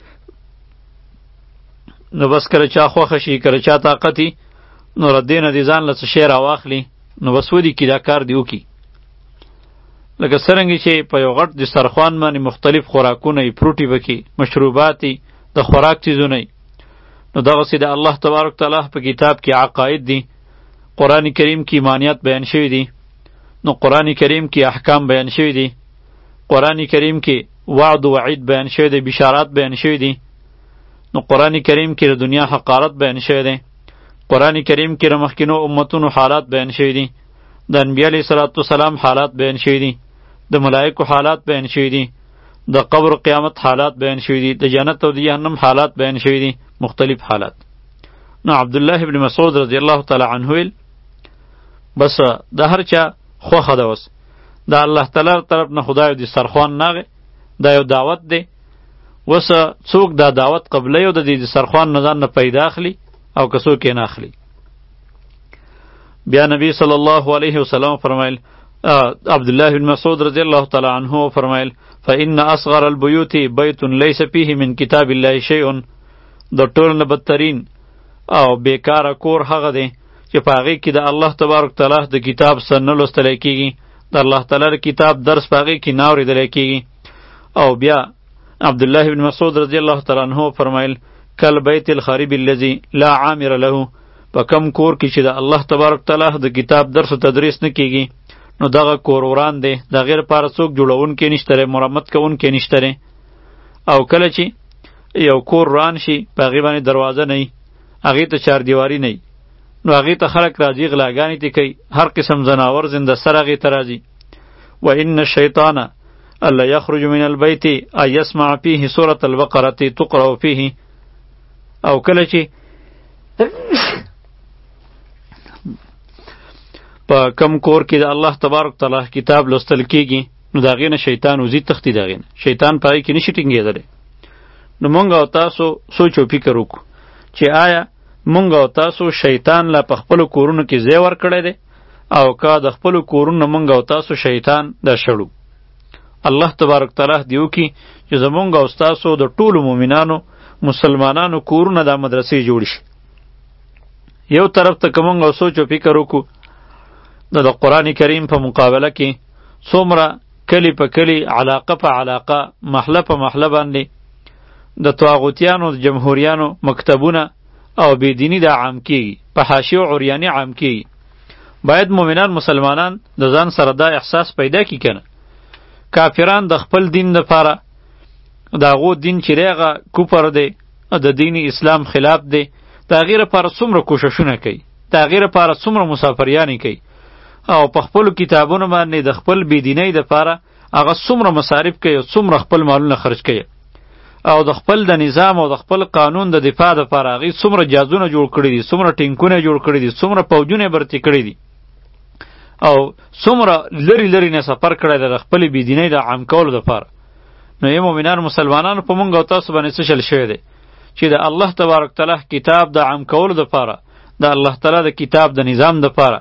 نو بس کله چا خوښه شي، کله چا طاقت وي، نو له دې نه دې ځان له څه شی راواخلي، نو بس ودي کي دا کار دې وکړي. لکه څرنګه چې په یو غټ دسترخوان باندې مختلف خوراکونه یي، فروټي پکې، مشروبات یي، د خوراک څیزونه یي. نو دغسې د الله تبارک تعالی په کتاب کې عقاید دي، قرآن کریم کې ایمانیات بیان شوي دي، نو قرآن کریم کې احکام بیان شوي دي، قرآن کریم کې وعد و وعید بیان شوی دی، بشارات بیان شوی دي. نو قرآن کریم کې د دنیا حقارت بیان شوی دی، قرآن کریم کې د مخکینو امتونو حالات بیان شوی دي، د انبیاء علیه صلوات والسلام حالات بیان شوی دي، د ملائکو حالات بیان شوی دي، د قبر و قیامت حالات بیان شوی دي، د جنت او د جهنم حالات بیان شوی دي، مختلف حالات. نو عبدالله ابن مسعود رضی الله تعالی عنه ویل بس د هر چا خوښه ده، اوس د الله تعالی طرف نه خدای د سرخوان ناغه دا یو دعوت دی، وس څوک دا دعوت قبلې او د دې سرخوان نه ځان نه پیدا اخلي او که څوک یې نه اخلي. بیا نبی صلی الله علیه وسلم فرمایل، عبدالله بن مسعود رضی الله تعالی عنه فرمایل فإن أصغر البيوت بيت ليس فيه من كتاب الله شيء. د ټول نه بدترین او بیکاره کور هغه دی چې په هغې کې د الله تبارک تعالی د کتاب سره نه لوستلی کېږي، د الله تعالی کتاب درس په هغې کې نه اورېدلی کېږي. او بیا عبدالله بن مسعود رضی الله تعالی عنه فرمایل کل بیت الخریب الذي لا عامر له. په کم کور کې چې د الله تبارک تعالی د کتاب درس او تدریس نه کېږي، نو دغه کور وران دی، د هغې لپاره څوک جوړونکی نشته دی، مرمت کوونکی نشته دی. او کله چې یو کور وران شي، په هغې باندې دروازه نه وي، هغې ته چاردیواري نه وي، نو هغې ته خلک راځي، غلاګانې ترې کوي، هر قسم ځناور زنده سر هغې ته راځي. و ان الشیطان الا یخرج من البیت ان یسمع فیه سورة البقرة تقرأ فیه. او کله چې په کم کور کې د الله تبارک تعالی کتاب لوستل کېږي، نو د هغې نه شیطان وځي، تښتي د هغې نه، شیطان په هغې کې نشي ټینګېدلی. نو مونږ او تاسو سوچ او فکر وکړو چې آیا مونږ او تاسو شیطان لا په خپلو کورونو کې ځای ورکړی دی، او که د خپلو کورونو مونږ او تاسو شیطان دا شړو. الله تبارک تعالی دې وکړي چې زمونږ او ستاسو د ټولو مؤمنانو مسلمانانو کورونه دا مدرسې جوړ شي. یو طرف ته که مونږ او سوچ او فکر وکړو د د قرآن کریم په مقابله کې څومره کلی په کلی، علاقه په علاقه، محله په محله باندې د طاغوتیانو د جمهوریانو مکتبونه او بېدیني دا عام کېږي، په حاشیو عریاني عام کېږي. باید مؤمنان مسلمانان د ځان سره دا احساس پیدا کړي که نه. کافران د خپل دین دپاره، د هغو دین چې دی هغه کفر دی، د دین اسلام خلاف دی، د هغې لپاره څومره کوششونه کوي، د هغې لپاره څومره مسافریانې کوي، او په خپلو کتابونو باندې د خپل بېدینۍ دپاره هغه څومره مصارف کوي، څومره خپل مالونه خرج کوي، او د خپل د نظام او د خپل قانون د دفاع دپاره هغې څومره جازونه جوړ کړي دي، څومره ټینکونه جوړ کړي دي، څومره پوجونه برتې کړي دي، او څومره لرې لرې نه سفر کړی دی د خپلې بېدینۍ د عام کولو دپاره. نو ای مؤمنان مسلمانانو په مونږ او تاسو باندې څه چل شوی دی چې د الله تبارک تعالی کتاب د عام کولو دپاره، د الله تعالی د کتاب د نظام دپاره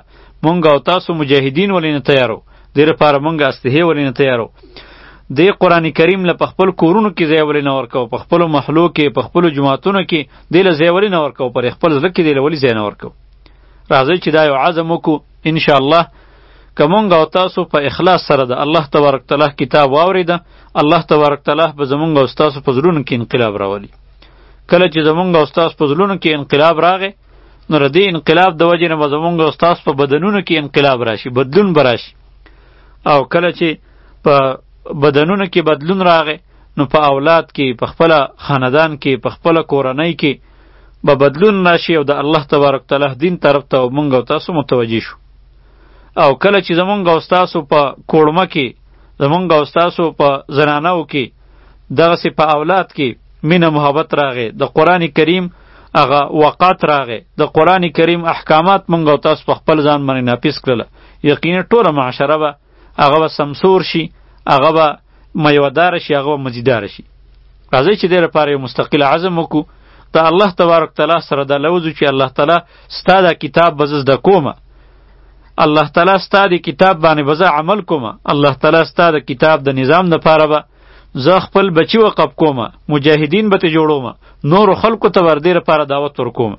مونږ او تاسو مجاهدین ولې نه تیارو؟ دې لپاره مونږ اسلحې ولې نه تیارو؟ دې قرآن کریم له په خپل کورونو کې ځای ولې نه ورکوو؟ په خپلو محلو کې، په خپلو جوماتونو کې دې له ځای ولې نه ورکوو؟ پر خپل زړه کې دې له ولې ځای نه ورکوو؟ راځئ چې دا یو عزم وکړو انشاءالله. که مونږ او تاسو په اخلاص سره د الله تبارک تعالی کتاب واورېده، الله تبارک تعالی به زمونږ او ستاسو په زړونو کې انقلاب راولي. کله چې زمونږ او ستاسو په زړونو کې انقلاب راغی، نو د دې انقلاب د وجې نه به زمونږ او ستاسو په بدنونو کې انقلاب راشي، بدلون به راشي. او کله چې په بدنونو کې بدلون راغی، نو په اولاد کې، په خپله خاندان کې، په خپله کورنۍ کې به بدلون راشي او د الله تبارک تعالی دین طرف ته مونږ او تاسو متوجه شو. او کله چې زمونږ او ستاسو په کوړمه کې، زمونږ او ستاسو په زنانو کې، دغسې په اولاد کې مینه محبت راغی، د قرآن کریم هغه وقات راغی، د قرآن کریم احکامات مونږ او تاسو په خپل ځان باندې نافذ کړله، یقینا ټوله معاشره به هغه به سمسور شي، هغه به میوهداره شي، هغه به مزیداره شي. راځئ چې دې لپاره یو مستقل عزم وکړو، د الله تبارک تعالی سره دا لوځو چې الله تعالی ستا دا کتاب به زه زده کومه، الله تعالی ستا د کتاب باندې به زه عمل کومه، الله تعالی ستا د کتاب د نظام دپاره به زه خپل بچی وقف کومه، مجاهدین به ته جوړومه، نورو خلکو ته به دې لپاره دعوت ورکومه.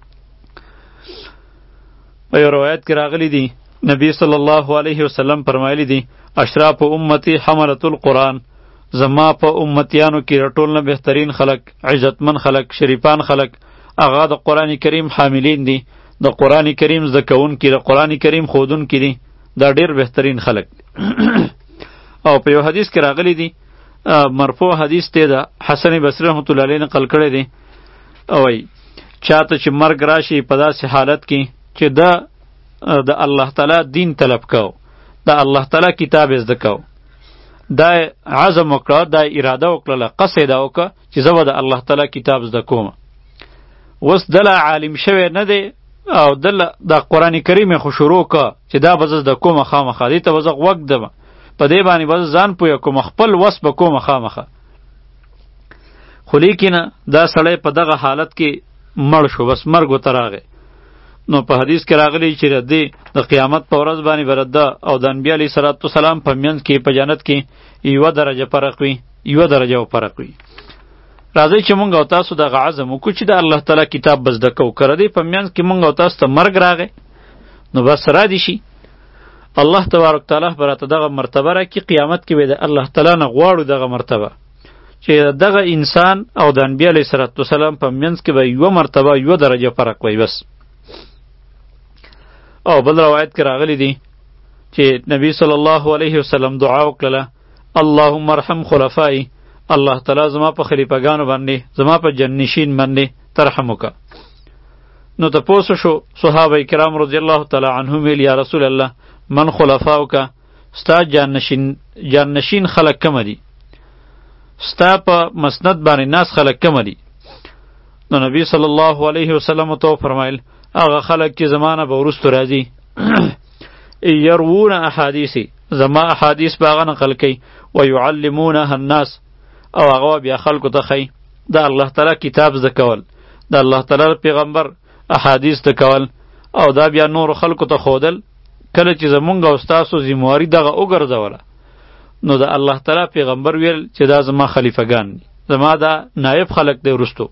په یو روایت کې راغلی دی، نبی صلی الله علیه وسلم فرمایلی دی اشراف امتی حملت القرآن، زما په امتیانو کې ټول نه بهترین خلق، عزتمن خلق، شریفان خلق هغه د قرآن کریم حاملین دي، د قرآن کریم زده کوونکي، د قرآن کریم ښودونکي دي، دا ډېر بهترین خلق دي. او په یو حدیث کې راغلی دی، مرفوع حدیث دی، د حسن بصری رحمت الله علیه نقل کړی دی، او وایي چاته چې مرګ راشي په داسې حالت کې چې د د الله تعالی دین طلب کو، د الله تعالی کتاب زده کو، دا عزم وکړه، دا اراده وکړه، قصد وکړه چې زه به د الله تعالی کتاب زده کوم. اوس دله عالم شوی نه دی او دله د قرآن کریم خو شروع که چې دا به زه زده کومه خامخا، دې ته به زه غوږ دمه، په دې باندې به زه ځان پویه کوم، خپل وس به کومه خامخا. خو لیکنه دا سړی په دغه حالت کې مړ شو، بس مرګ ورته راغی. نو په حدیث کې راغلی چې ردی د قیامت په ورځ باندې به رده او د انبیا علیه صلات وسلام په منځ کې په جنت کې یوه درجه فرق وي، یوه درجه و فرق وي. راځئ چې مونږ او تاسو دغه عزم وکړو چې د الله تعالی کتاب به زده کوو. که ردی په منځ کې مونږ او تاسو ته مرګ راغی، نو بس را دي شي، الله تبارک تعالی به راته دغه مرتبه راکړي، قیامت کې به د الله تعالی نه غواړو دغه مرتبه چې دغه انسان او د انبیا علیه صلات وسلام په منځ کې به یوه مرتبه، یوه درجه فرق وي بس. او بل روایت کې راغلی دی چې نبی صلی الله علیه وسلم دعا وکړله، اللهم ارحم خلفای، الله تعالی زما په خلیفګانو باندې، زما په جنشین باندې ترحم وکړه. نو تپوس شو صحابه کرام رضی الله تعالی عنهم ویل یا رسول الله من خلفاؤک، ستا جانشین جانشین خلق کم دي، ستا په مسند باندې ناس خلق کم دي؟ نو نبی صلی الله علیه وسلم تو فرمایل هغه خلق چې زمانه به وروستو راځي یروون احادیثی، زما احادیث به هغه نقل کوي، ویعلمونها الناس، او هغه بیا خلکو ته ښیي د الله تعالی کتاب زده کول، د الله تعالی پیغمبر احادیث زده کول، او دا بیا نورو خلکو ته ښودل. کله چې زمونږ او ستاسو ذمهواري دغه وګرځوله، نو د الله تعالی پیغمبر ویل چې دا زما خلیفګان دي، زما دا نایب خلق دی وروستو.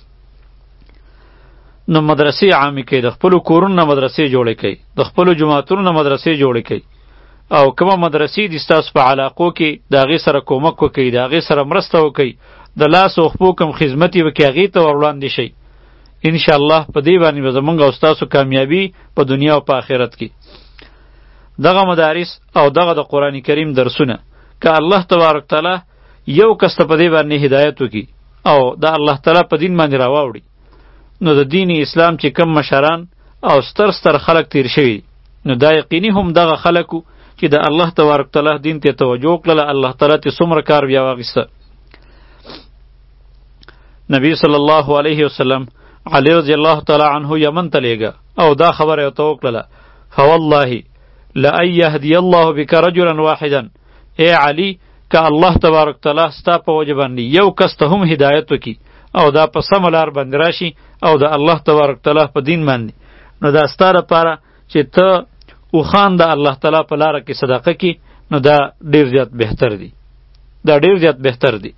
نو مدرسې عامې کوي، د خپلو کورونو نه مدرسې جوړې کوي، د خپلو جماعتونو نه مدرسې جوړې کوي، او کومه مدرسې دي ستاسو په علاقو کې د هغې سره کومک وکوئ، د هغې سره مرسته وکوئ، د لاس او خپو کوم خدمت یې وکړي، هغې ته ور وړاندې شئ. انشاءالله په دې باندې به زمونږ او ستاسو کامیابي په دنیا او په آخرت کې. دغه مدارس او دغه د قرآن کریم درسونه که الله تبارک تعالی یو کس ته په دې باندې هدایت وکړي او د الله تعالی په دین باندې راواوړي، نو د دین اسلام چې کم مشران او ستر ستر خلق تیر شوي، نو دا یقیني هم دغه خلقو چې د الله تبارک تعالی دین ته توجه کړله، الله تعالی ته څومره کار بیا واخیسته. نبی صلی الله علیه وسلم علی رضی الله تعالی عنه یمن ته لیږه او دا خبره یې ورته وکړله، فوالله لأن یهدی الله بک رجلا واحدا، ای علی که الله تبارک تعالی ستا په وجه باندې یو کس ته هم هدایت وکړي او دا په سمه لار باندې راشي او د الله تبارک تعالی په دین باندې، نو دا ستا لپاره چې ته اوخان د الله تعالی په لاره کې صدقه کی نو دا ډیر زیات بهتر دی دا ډیر زیات بهتر دی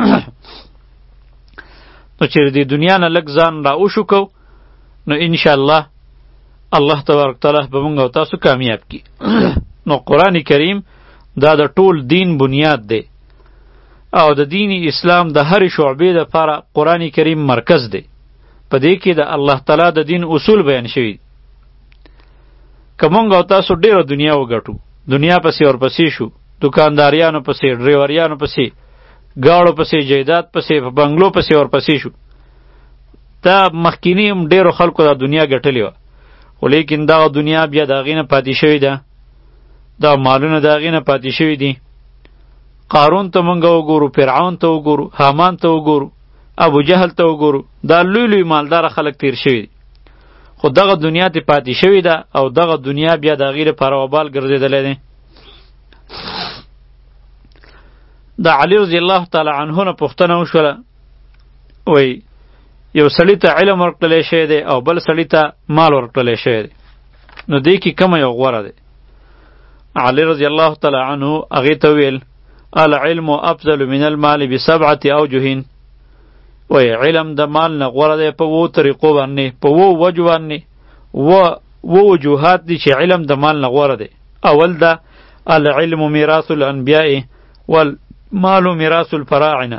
نو چې د دنیا نه لږ ځان را اوشو کو نو ان شاء الله الله تبارک تعالی به موږ او تاسو کامیاب کی نو قرآن کریم دا د ټول دین بنیاد دی او د دین اسلام د هر شعبې لپاره قرآن کریم مرکز دی په دې کې د الله تعالی د دین اصول بیان شوي که موږ او تاسو ډیره دنیا وګټو دنیا پسې ورپسې شو دکانداریانو پسې ډریوریانو پسې گاړو پسې جیدات پسې بنگلو پسې ورپسې شو دا مخکینی هم ډیرو خلکو دا دنیا ګټلې وه خو لیکن دغه دنیا بیا د هغې نه پاتې شوې ده دا مالونه د هغې نه پاتې شوي دي قارون ته موږ وګورو فرعون ته وګورو حامان ته وګورو ابو جهل ته وګورو دا لوی لوی مالداره خلک تیر شوي دي خو دغه دنیا ته پاتې شوې ده او دغه دنیا بیا د هغې لپاره وبال ګرځېدلی دی د علی رضی الله تعالی عنه نه پوښتنه وشوله وی یو سړي ته علم ورکړلی شوی دی او بل سړي ته مال ورکړلی شوی دی نو دې کې کومه یو غوره دی علی رضی الله تعالی عنه هغې ته وویل العلم افضل من المال بسبعة اوجه وی علم د مال نه غوره دی په وو طریقو باندې په وو وجو باندې و وو وجوهات دي چې علم د مال نه غوره دی اول ده العلم میراث الانبیاء والمال میراث الفراعنه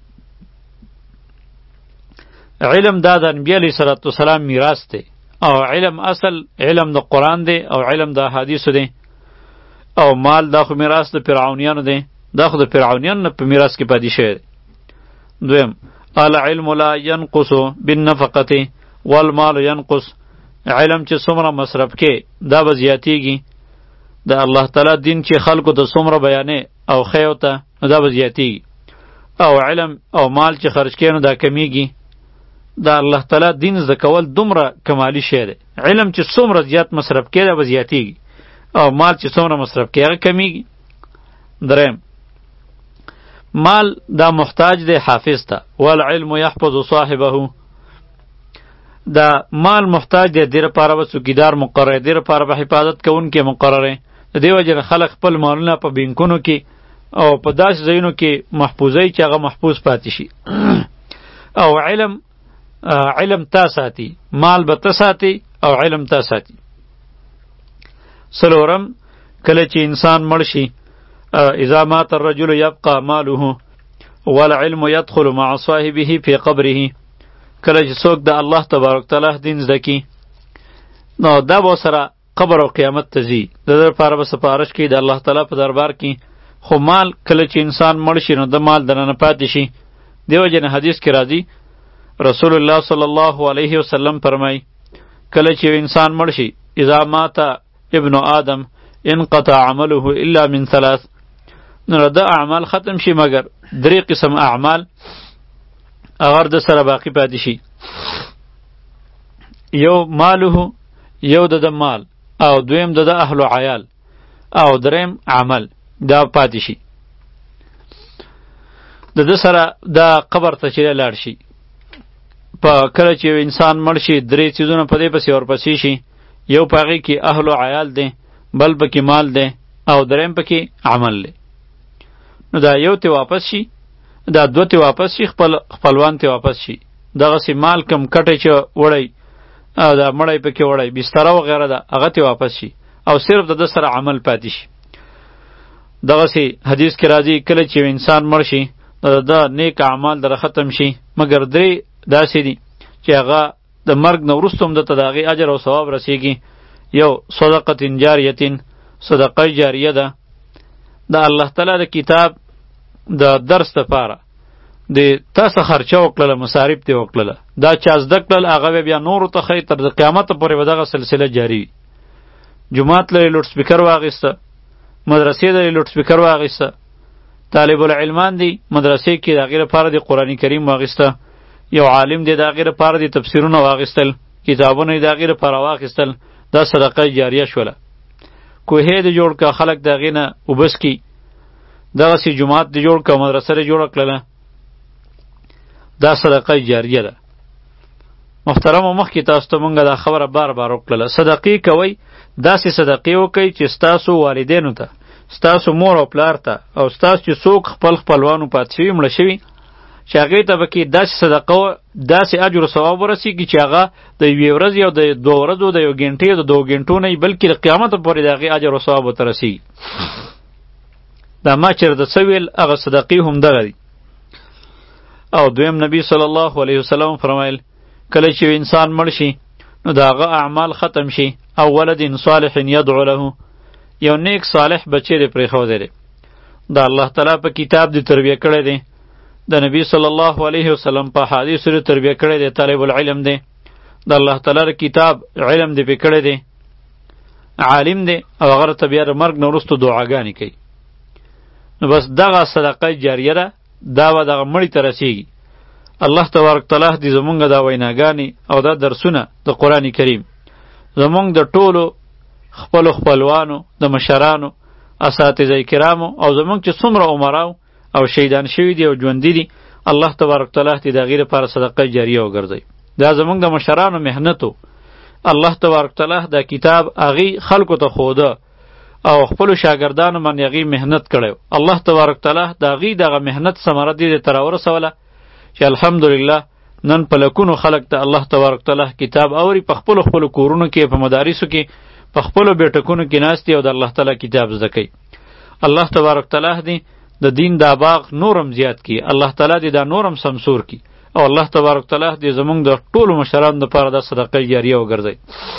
علم دا د انبیاء علیه صلوات والسلام میراث دی او علم اصل علم د قرآن دی او علم د احادیثو دی او مال دا خو میراث د فرعونیانو دی دا خو د فرعونیانو نه په میراث کې پاتې شوی دی دویم العلم لا ينقص بالنفقه والمال ينقص علم چې څومره مصرف کې دا به زیاتیږي د الله تعالی دین چې خلکو ته څومره بیانې او ښیو ته نو دا به زیاتیږي او علم او مال چې خرج کې نو دا کمیږي دا الله تعالی دین زده کول دومره کمالی شی دی علم چې څومره زیات مصرف کې دا به زیاتیږي او مال چې څومره مصرف کې هغه کمیږي دریم مال دا محتاج دی حافظ ته والعلم یحفظ صاحبه دا مال محتاج دی دې لپاره به څوکیدار مقرر دی لپاره به حفاظت کوونکی مقرر دی د دې وجې نه خلک خپل مالونه په بینکونو کې او په داسې ځایونو کې محفوظوي چې هغه محفوظ پاتې شي او علم علم تا ساتي مال به ته ساتي او علم تا ساتي څلورم کله چې انسان مړ شي اذا مات الرجل يبقى ماله والعلم يدخل مع صاحبه في قبره کله چې څوک د الله تبارک تعالی دین زده کی نو دا به سره قبر او قیامت ته ځي د ده لپاره به سپارش کوي د الله تعالی په دربار کې خو مال کله چې انسان مړ شي نو د مال دننه پاتې شي دې وجې نه حدیث کې راځي رسول الله صلی الله علیه وسلم فرمای کله چې انسان مړ شي اذا مات ابن آدم انقطع عمله الا من ثلاث نو د اعمال ختم شي مگر درې قسم اعمال اگر د سره باقی پاتې شي یو ماله یو د مال او دویم د اهل و عیال او دریم عمل دا پاتې شي د د سره دا قبر ته چې لاړ شي په کله چې انسان مړ شي درې چیزونه په دې پسې ورپسې شي یو په هغې کې اهل و عیال دی بل پکې مال دی او دریم پکې عمل دی نو دا یو ته واپس شي دا دو ته واپس شي خپل خپلوان ته واپس شي دغسې مال کم کټی چې وړی او دا مړی پکې وړی بستره وغیره ده هغه ته واپس شي او صرف د ده سره عمل پاتې شي دغسې حدیث کې راځي کله چې انسان مړ شي نو د ده نیک اعمال دره ختم شي مګر درې داسې دي چې هغه د مرګ نه وروسته هم دته د هغې اجر او ثواب رسیږي یو صدقة جاریة صدقه جاریه ده د الله تعالی د کتاب د درس دپاره د تاسو خرچه وکړله مصارف دې وکړله دا چا زده کړل هغه بیا نورو ته ښایي تر د قیامته پورې به دغه سلسله جاري وي جومات لري لوډ سپیکر واخیسته مدرسې لري لوډ سپیکر واخیسته طالب العلمان دی مدرسې کې د هغې لپاره د قرآن کریم واخیسته یو عالم دی د هغې لپاره د تفسیرونه واخیستل کتابونه یې د هغې لپاره واخیستل دا صدقه جاریه شوله کوهی دې جوړ که خلک د هغې نه اوبه څکي دغسې جومات دې جوړ که مدرسه دې جوړه کړله دا صدقه جاریه ده محترم مخکې تاسو ته مونږ دا خبره بار بار وکړله، صدقې کوئ، داسې صدقې وکئ چې ستاسو والدینو ته، ستاسو مور او پلار ته، او ستاسو چې څوک خپل خپلوانو پاتې شوي مړه شوي، چې هغې ته به کې داسې صدقه داسې اجر و ثواب ورسېږي چې هغه د یوې ورځې او د دوه ورځو د یو ګنټې او د دوه ګنټو نه بلکې د قیامته پورې د هغې اجر و ثواب ورته رسېږي. دا ما چې درته څه ویل هغه صدقې هم دغه دي. او دویم نبی صلی الله علیه وسلم فرمایل کله چې انسان مړ شي نو د هغه اعمال ختم شي، او ولد صالح یدعو له، یو نیک صالح بچی دی پرېښودی دی. د الله تعالی په کتاب دی تربیه کړی دی، د نبی صلی الله علیه وسلم په حدیثو دی تربیه کړی دی، طالب العلم دی، د الله تعالی کتاب علم دی پې کړی دی، عالم دی، او هغه ته بیا د مرګ نه وروسته دعاګانې کوي. نو بس دغه صدقه جاریه ده، دا به دغه مړي ته رسېږي. الله تبارک تعالی دې زمونږ دا ویناګانې او دا درسونه د قرآن کریم زمونږ د ټولو خپلو خپلوانو، د مشرانو، اساتذه کرامو او زمونږ چې څومره عمراو او شهیدان شوي دي او ژوندي دي، الله تبارک تعالی دې د هغې لپاره صدقه جاریه وګرځوي. دا زمونږ د مشرانو محنت و. الله تبارک تعالی دا کتاب هغې خلکو ته ښوده او خپلو شاګردانو باندې هغې محنت کړی. الله تبارک تعالی د هغې دغه محنت ثمره دې ته راورسوله چې الحمدلله نن په لکونو خلک ته الله تبارک تعالی کتاب اوري، په خپلو خپلو کورونو کې، په مدارسو کې، په خپلو بیټکونو کې ناست دي او د الله تعالی کتاب زده کوي. الله تبارک تعالی دې د دین دا باغ نورم زیات کړي، الله تعالی دې دا نورم سمسور کړي، او الله تبارک تعالی دې زمونږ د ټولو مشرانو دپاره دا صدقه جاریه وګرځوي.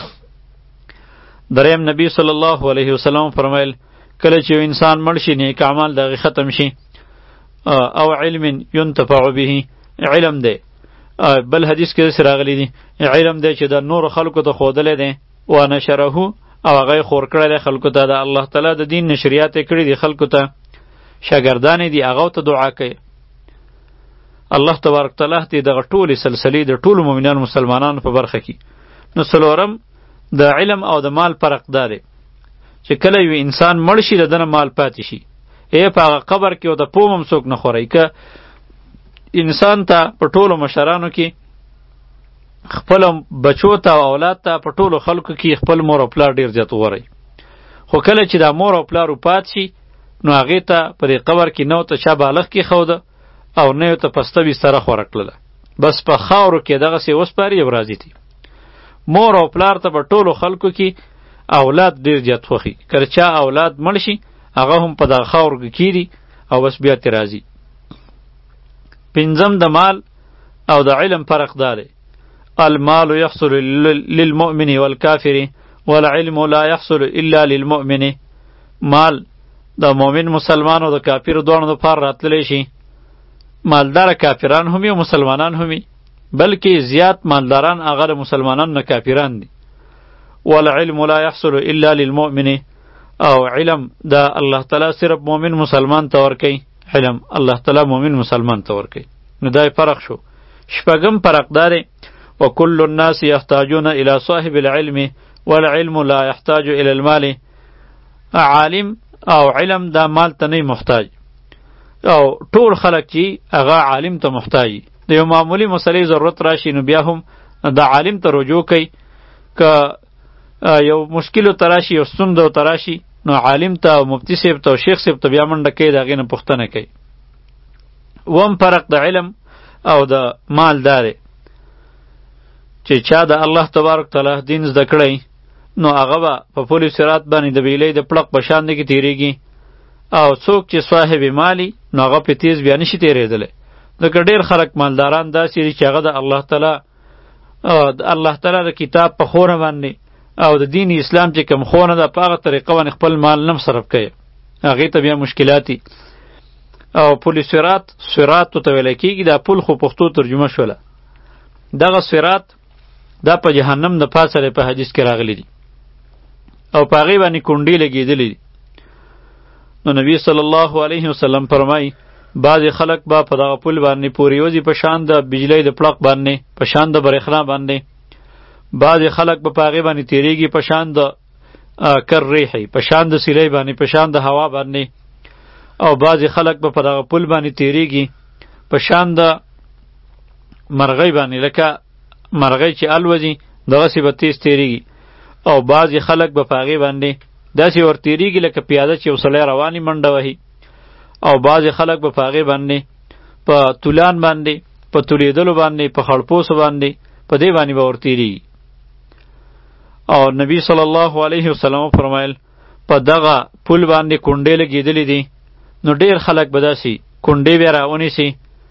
دریم نبی صلی الله علیه وسلم فرمایل کله چې انسان مړ شي نیک اعمال د هغې ختم شي، او علم ینتفع به، علم دی. بل حدیث کې داسې راغلی دی علم دی چې د نورو خلکو ته ښودلی دی، ونشره او هغه یې خور کړی دی خلکو ته، د الله تعالی د دین نشریات یې کړي دي خلکو ته، شاګردان دي هغو ته دعا کوي. الله تبارک تعالی دې دغه ټولې سلسلې د ټولو مؤمنانو مسلمانانو په برخه کړي. نو څلورم د علم او د مال فرق دا دی چې کله یو انسان مړ شي د ده نه مال پاتې شي، ای په هغه قبر کې او د پوم هم څوک نه خورئ. که انسان ته په ټولو مشرانو کې خپل بچو ته او اولاد ته په ټولو خلکو کې خپل مور او پلار ډېر زیات وغورئ، خو کله چې دا مور او پلار وفات شي نو هغې ته په دې قبر کې نه ورته چا بالښت کېښوده او نه یې ورته پسته بستره خوره کړله، بس په خاورو کې دغسې وسپاري او راضي دي. مور او پلار ته په ټولو خلکو کې اولاد ډېر زیات خوښي، که چا اولاد مړ شي هغه هم په دغه خاورو کې کېږي او بس بیا ترې راځي. پنځم د مال او د علم فرق دا دی، المال یحصل للمؤمن والکافر والعلم لا یحصل الا للمؤمن. مال د مؤمن مسلمان او د کافر دواړو دپاره راتللی شي، مالدار کافران هم او مسلمانان هم، بلکې زیات مالداران هغه د مسلمانانو نه کافران دي. والعلم لا یحصل الا للمؤمن، او علم دا الله تعالی صرف مؤمن مسلمان ته ورکوي، علم الله تعالی مؤمن مسلمان ته ورکوي. نو دا فرق شو. شپږم فرق دا دی وکل الناس یحتاجون الی صاحب العلم والعلم لا یحتاج الی المال. عالم او علم دا مال ته نه محتاج، او ټول خلک چې هغه عالم ته محتاج، د یو معمولی مسلې ضرورت راشي نو بیا هم د عالم ته رجوع کوي، که یو مشکل ته راشي یو ستونزه ته راشي نو عالم ته او مفتی صاحب ته او شیخ صاحب ته بیا منډه کوي، د هغې نه پوښتنه کوي. اووم فرق د علم او د مال دا دی چې چا د الله تبارک تعالی دین زده کړی نو هغه به په پل صراط باندې د بیلۍ د پړق په شان کې تیریږي، او څوک چې صاحب مالی نو هغه پې تیز بیا نشي تیرېدلی. ځکه ډېر خلک مالداران داسې دي چې هغه د الله تعالی د الله تعالی د کتاب په خونه باندې او د دین اسلام چې کوم خونه ده په هغه طریقه باندې خپل مال نه مصرف کوي، هغې ته بیا مشکلاتي. او پل صراط صراط ته ویلی کېږي، دا پل خو پښتو ترجمه شوله، دغه صراط دا په جهنم د پاسه دی، په حدیث کې راغلی دی، او په هغې باندې کونډې لګېدلې دي. نو نبی صلی الله علیه وسلم فرمایي بعضې خلک به په دغه پل باندې پورې وځي په شان د بجلۍ د پړق باندې، په شان د برېښنا باندې، بعضې خلک به په هغې باندې تېرېږي په شان د کر ریحی، په شان د سیلۍ باندې، په شان د هوا باندې، او بعضې خلک به په دغه پل باندې تېرېږي په شان د مرغۍ باندې، لکه مرغۍ چې الوځي دغسې به تیز تیریږي او بعضې خلک به په هغې باندې داسې ور تیریږي لکه پیاده چې یو سړی رواني منډه وهي او بعضې خلک به په هغې باندې په طولان باندې په تولیدلو باندې په خړپوسو باندې په دې باندې به ور تیریږي. او نبی صلی الله علیه وسلم فرمایل په دغه پل باندې کونډې لګېدلې دي نو ډېر خلک به داسې کونډې بیا راونیسي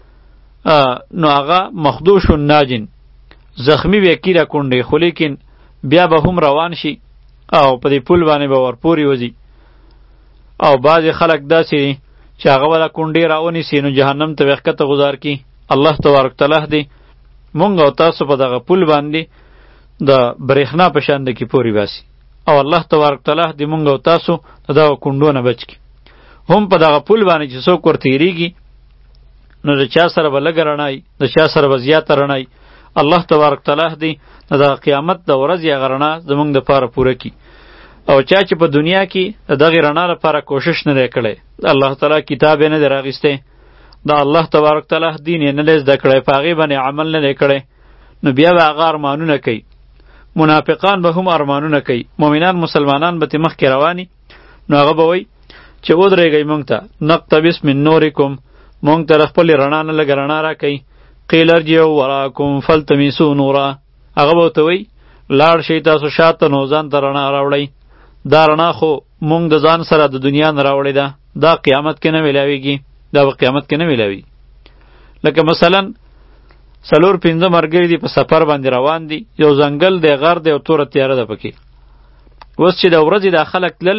نو هغه مخدوش ناجن زخمی به کیره کونډې خو لیکن بیا به هم روان شي او په دې پل باندې به ورپورې وځي. او بعضې خلک داسې دي چې هغه به دا کونډې راونیسي نو جهنم ته به ښکته غذار کي. الله تبارک تعالی دې مونږ او تاسو په دغه پل باندې د برېښنا په شان کې پورې باسي او الله تبارک تعالی دې مونږ او تاسو د دغه کونډو نه بچ کړي. هم په دغه پل باندې چې څوک ور تېرېږي نو د چا سره به لږه رڼا وي د چا سره به زیاته رڼا وي. الله تبارک تعالی دې د دغه قیامت د ورځې هغه رڼا زموږ دپاره پوره کړي. او چا چې په دنیا کې د دغې رڼا لپاره کوشش نه دی کړی الله تعالی کتاب یې نه دی راغیستی د الله تبارک تعالی دین یې نه دی زده کړی په هغې باندې عمل نه دی کړی نو بیا به هغه ارمانونه کوي. منافقان به هم ارمانونه کوي. مؤمنان مسلمانان به ترې مخکې رواني نو هغه به وایي چې ودرېږئ مونږ ته نقتبس من نورکم مونږ ته د خپلې رڼا نه لږه رڼا راکوئ. قیل ارجعوا وراءکم فالتمسوا نورا هغه به ورته وایي لاړ شئ تاسو شاته نو ځان ته رڼا راوړئ. دا رڼا خو مونږ د ځان سره د دنیا نه راوړې ده دا قیامت کې نه میلاویږي دا به قیامت کې نه میلاویږي. لکه مثلا څلور پنځه ملګري دي په سفر باندې روان دي یو ځنګل دی غر دی او توره تیاره ده پکې. اوس چې د ورځې دا خلک تلل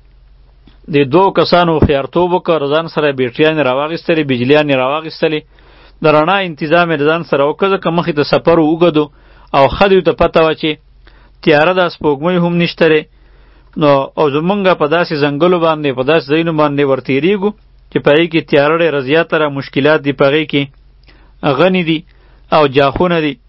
د دوو کسانو هوښیارتوب وکړ ځان سره بیټریانې راواخیستلې بجلیانې راواخیستلې د رڼا انتظام یې د ځان سره وکړه ځکه مخې ته سفر اوږد او ښه دوی ته پته وه چې تیاره ده سپوږمۍ هم نشته دی نو او زمونږ په داسې ځنګلو باندې په داسې ځایونو باندې ورتېرېږو چې په هغې کې تیاره ډېره زیاته را مشکلات دي په هغې کې غني دي او جاخونه دي.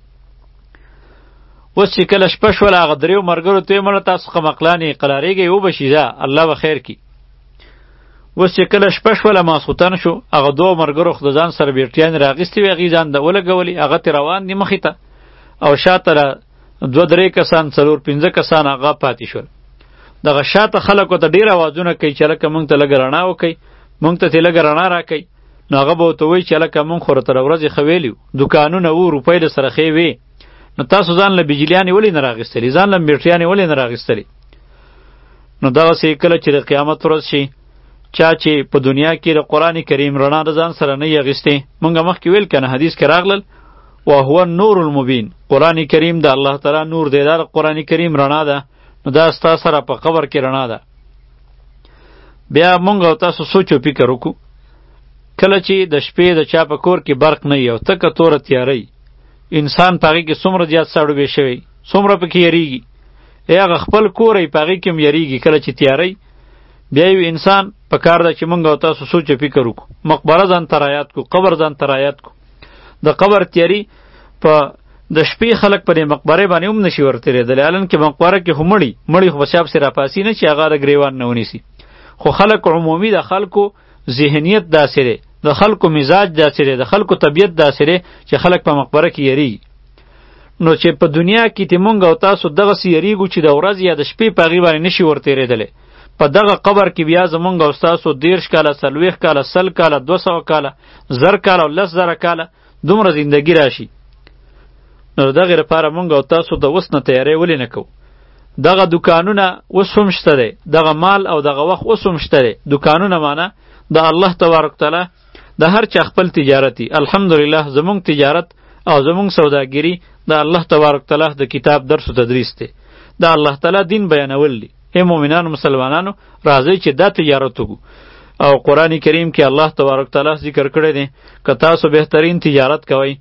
اوس چې کله شپه شوله هغه دریو ملګرو ته یې مړه تاسو قمقلانې قلاریږئ وبه شي ځه الله به خیر کړي. اوس چې کله شپه شوله ماسخوتن شو هغه دوه ملګرو خو د ځان سره بیټریانې راغیستې وې هغې ځان د ولګولې هغه ترې روان دي مخې ته او شاته را دوه درې کسان څلور پنځه کسان هغه پاتې شول. دغه شاته خلکو ته ډېر اوازونه کوي چې هلکه مونږ ته لږه رڼا وکئ مونږ ته ترې لږه رڼا راکئ. نو هغه به ورته وایي چې هلکه مونږ خو راته د ورځې ښه ویلي وو دوکانونه وو روپۍ د سره ښې وې نو تاسو ځان له بجلیانې ولې نه راغیستلې ځان له بیټریانې ولې نه راغیستلې. نو دغسې کله چې د قیامت ورځ شي چا چې په دنیا کې د قرآن کریم رڼا د ځان سره نه یې اخیستې مونږ مخکې ویل که نه حدیث کې راغلل وهو النور المبین قرآن کریم د الله تعالی نور دی دا قرآن کریم رڼا ده نو دا ستا سره په قبر کې رڼا ده. بیا مونږ او تاسو سوچ او فکر وکړو کله چې د شپې د چا په کور کې برق نه وي او تکه توره تیاره انسان په هغې کې څومره زیات ساړوبې شوی څومره پکې یریږي ای هغه خپل کور یې په هغې کې هم یریږي کله چې تیاره بیا یو انسان په کار ده چې مونږ او تاسو سوچ او فکر وکړو مقبره ځان ته رایاد کړو قبر ځان ته رایاد کړو. د قبر تیاري په د شپې خلک په دې مقبرې باندې هم نشي ورتېرېدلی حالان کې مقبره کې خو مړي مړي خو به شا پسې راپاسي نه چې هغه د ګریوان نه ونیسي خو خلک عمومي د خلکو ذهنیت داسې دی د خلکو مزاج داسې دی د خلکو طبیعت داسې دی چې خلک په مقبره کې یریږي. نو چې په دنیا کې ته مونږ او تاسو دغسې یریږو چې د ورځې یا د شپې په هغې باندې نشي ورتېرېدلی په دغه قبر کې بیا زمونږ او ستاسو دېرش کاله څلوېښت کاله سل کاله دوه سوه کاله زر کاله او لس زره کاله دومره زندګي راشي. نو دغې لپاره مونږ او تاسو د اوس نه تیاری ولې نه کوو. دغه دوکانونه اوس هم شته دی دغه مال او دغه وخت اوس هم شته دی دوکانونه معنه د الله تبارک تعالی د هر چا خپل تجارتي الحمدلله زمونږ تجارت او زمونږ سوداګري د الله تبارک تعالی د کتاب درس و تدریس دی د الله تعالی دین بیانول دی. ای مؤمنانو مسلمانانو راځئ چې دا تجارت وکړو او قرآن کریم کې الله تبارک تعالی ذکر کړی دی که تاسو بهترین تجارت کوئ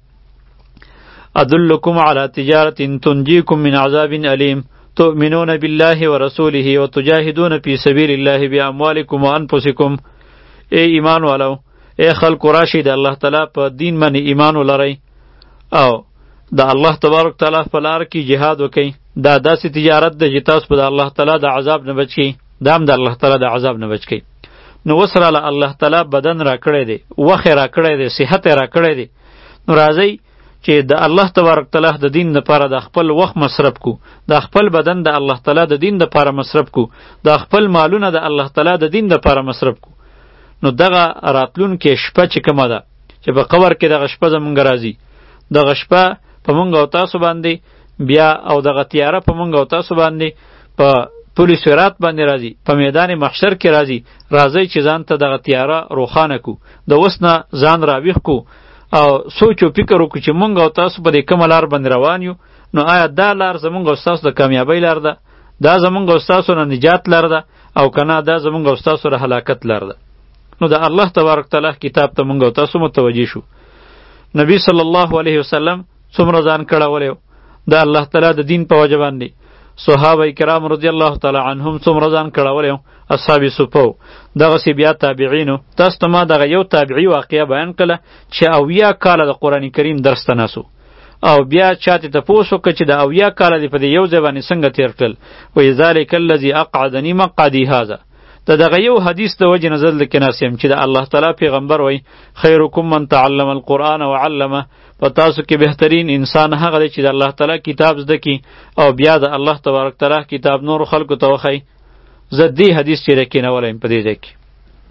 ادلکم علی تجارت تنجیکم من عذاب علیم تؤمنون بالله ورسوله وتجاهدون فی سبیل الله باموالکم وانفسکم. ای ایمان والو ای خلق راشي د الله تعالی په دین باندې ایمان ولرئ او د الله تبارک تعالی په لار کې جهاد وکئ. دا داسې تجارت ده چې تاسو په د الله تعالی د عذاب نه بچ کئ دا هم د الله تعالی د عذاب نه بچ کئ. نو وسره الله تعالی بدن را کړی دی وخت را کړی دی صحت را کړی دی نو راځئ چې د الله تبارک تعالی د دین لپاره د خپل وخت مصرف کو، د خپل بدن د الله تعالی د دین لپاره مصرف کو، د خپل مالونه د الله تعالی د دین لپاره مصرف کو، نو دغه راتلون کې شپه چې کومه ده چې په قبر کې دغه شپه زمونږ راځي، دغه شپه په مونږ او تاسو باندې بیا او دغه تیاره په مونږ او تاسو باندې په پل صراط باندې راځي، په میدان محشر کې راځي. راځي چې ځان ته دغه تیاره روښانه کو، د اوس نه ځان راویښ کو او سوچ او فکر وکړو چې مونږ او تاسو په دې کومه لار باندې روان یو. نو آیا دا لار زمونږ او تاسو د کامیابی لار ده؟ دا زمونږ او تاسو نه نجات لار ده؟ او کنه دا زمونږ او تاسو د هلاکت لار ده؟ نو د الله تبارک تعالی کتاب ته مونږ او تاسو متوجه شو. نبی صلی الله علیه وسلم څومره ځان کړهولی د الله تعالی د دین په وجه باندې، صحابه کرام رضی الله تعالی عنهم څومره ځان کړهولی، اصحاب صفو، دغسې بیا تابعینو. تاسو ته ما دغه یو تابعي واقعه بیان کړه چې اویا کاله د قرآن کریم درس ته ناسو، او بیا چاته تپوس وکړه چې د اویا کاله دې په دې یو ځای باندې څنګه تېر کړل. وایي ذلک الذي اقعدني مقعدي هذا، د دغه یو حدیث د وجې نه زه دلته ناست یم چې د الله تعالی پیغمبر وایي خیرکم من تعلم القرآن وعلمه، په تاسو کې بهترین انسان هغه دی چې د الله تعالی کتاب زده کړي او بیا د الله تبارک تعالی کتاب نورو خلکو ته وښایي. زه دې حدیث چې راکېنولی یم په دې ځای کې.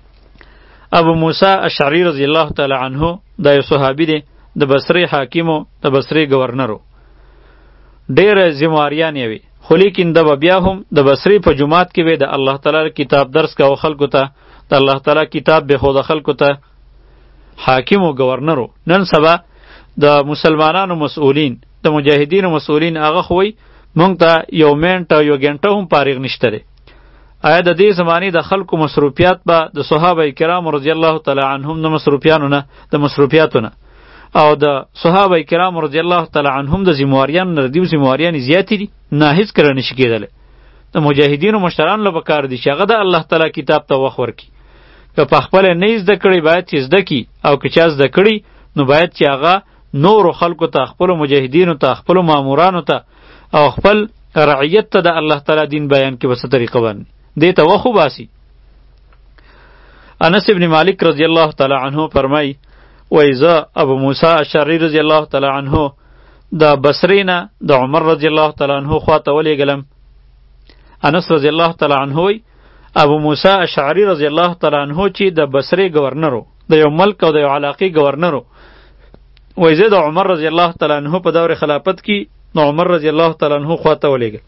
ابو موسی اشعري رضی الله تعالی عنه دا یو صحابي دی، د بصرې حاکمو، د بصرې گورنرو، ډېره ذمواریان یې وي، خو لیکن د به بیا هم د بصرې په جومات کې به د الله تعالی کتاب درس کوه خلکو ته، د الله تعالی کتاب به خود خلکو ته. حاکم و گورنرو نن سبا د مسلمانانو مسؤلین، د مجاهدینو مسؤلین، هغه خو وایي مونږ ته یو منټه یو ګنټه هم فارغ نشته دی. آیا د دې زمانې د خلکو مصروفیات به د صحابه کرامو رضی الله تعالی عنهم د مصروفیانو نه د مصروفیاتو نه او د صحابه کرامو رضی الله تعالی عنهم د ذمواریانو نه دیو ذمواریانې زیاتې دي؟ نه، هیڅ کله نشي کېدلی. د مجاهدینو مشرانو له پکار دي چې هغه د الله تعالی کتاب ته وخت ورکړي. که په خپله نه زده کړي باید چې زده کړي، او که چا زده کړي نو باید چې هغه نورو خلکو ته، خپلو مجاهدینو ته، خپلو مامورانو ته او خپل رعیت ته د الله تعالی دین بیان کړي په څه طریقه باندې، دې ته وخت وباسي. انس ابن مالک رضی الله تعالی عنه فرمایي وایي زه ابو موسی اشعري رضی الله تعالی عنه د بصرې نه د عمر رضی الله تعالی عنه خواته ولېږلم. انس رضی الله تعالی عنه وایي ابو موسی اشعري رضی الله تعالی عنه چې د بصرې گورنرو، د یو ملک او د یو علاقې گورنرو، وایي زه د عمر رضی الله تعالی عنه په دور خلافت کې نو عمر رضی الله تعالی عنه خواته ولېږل.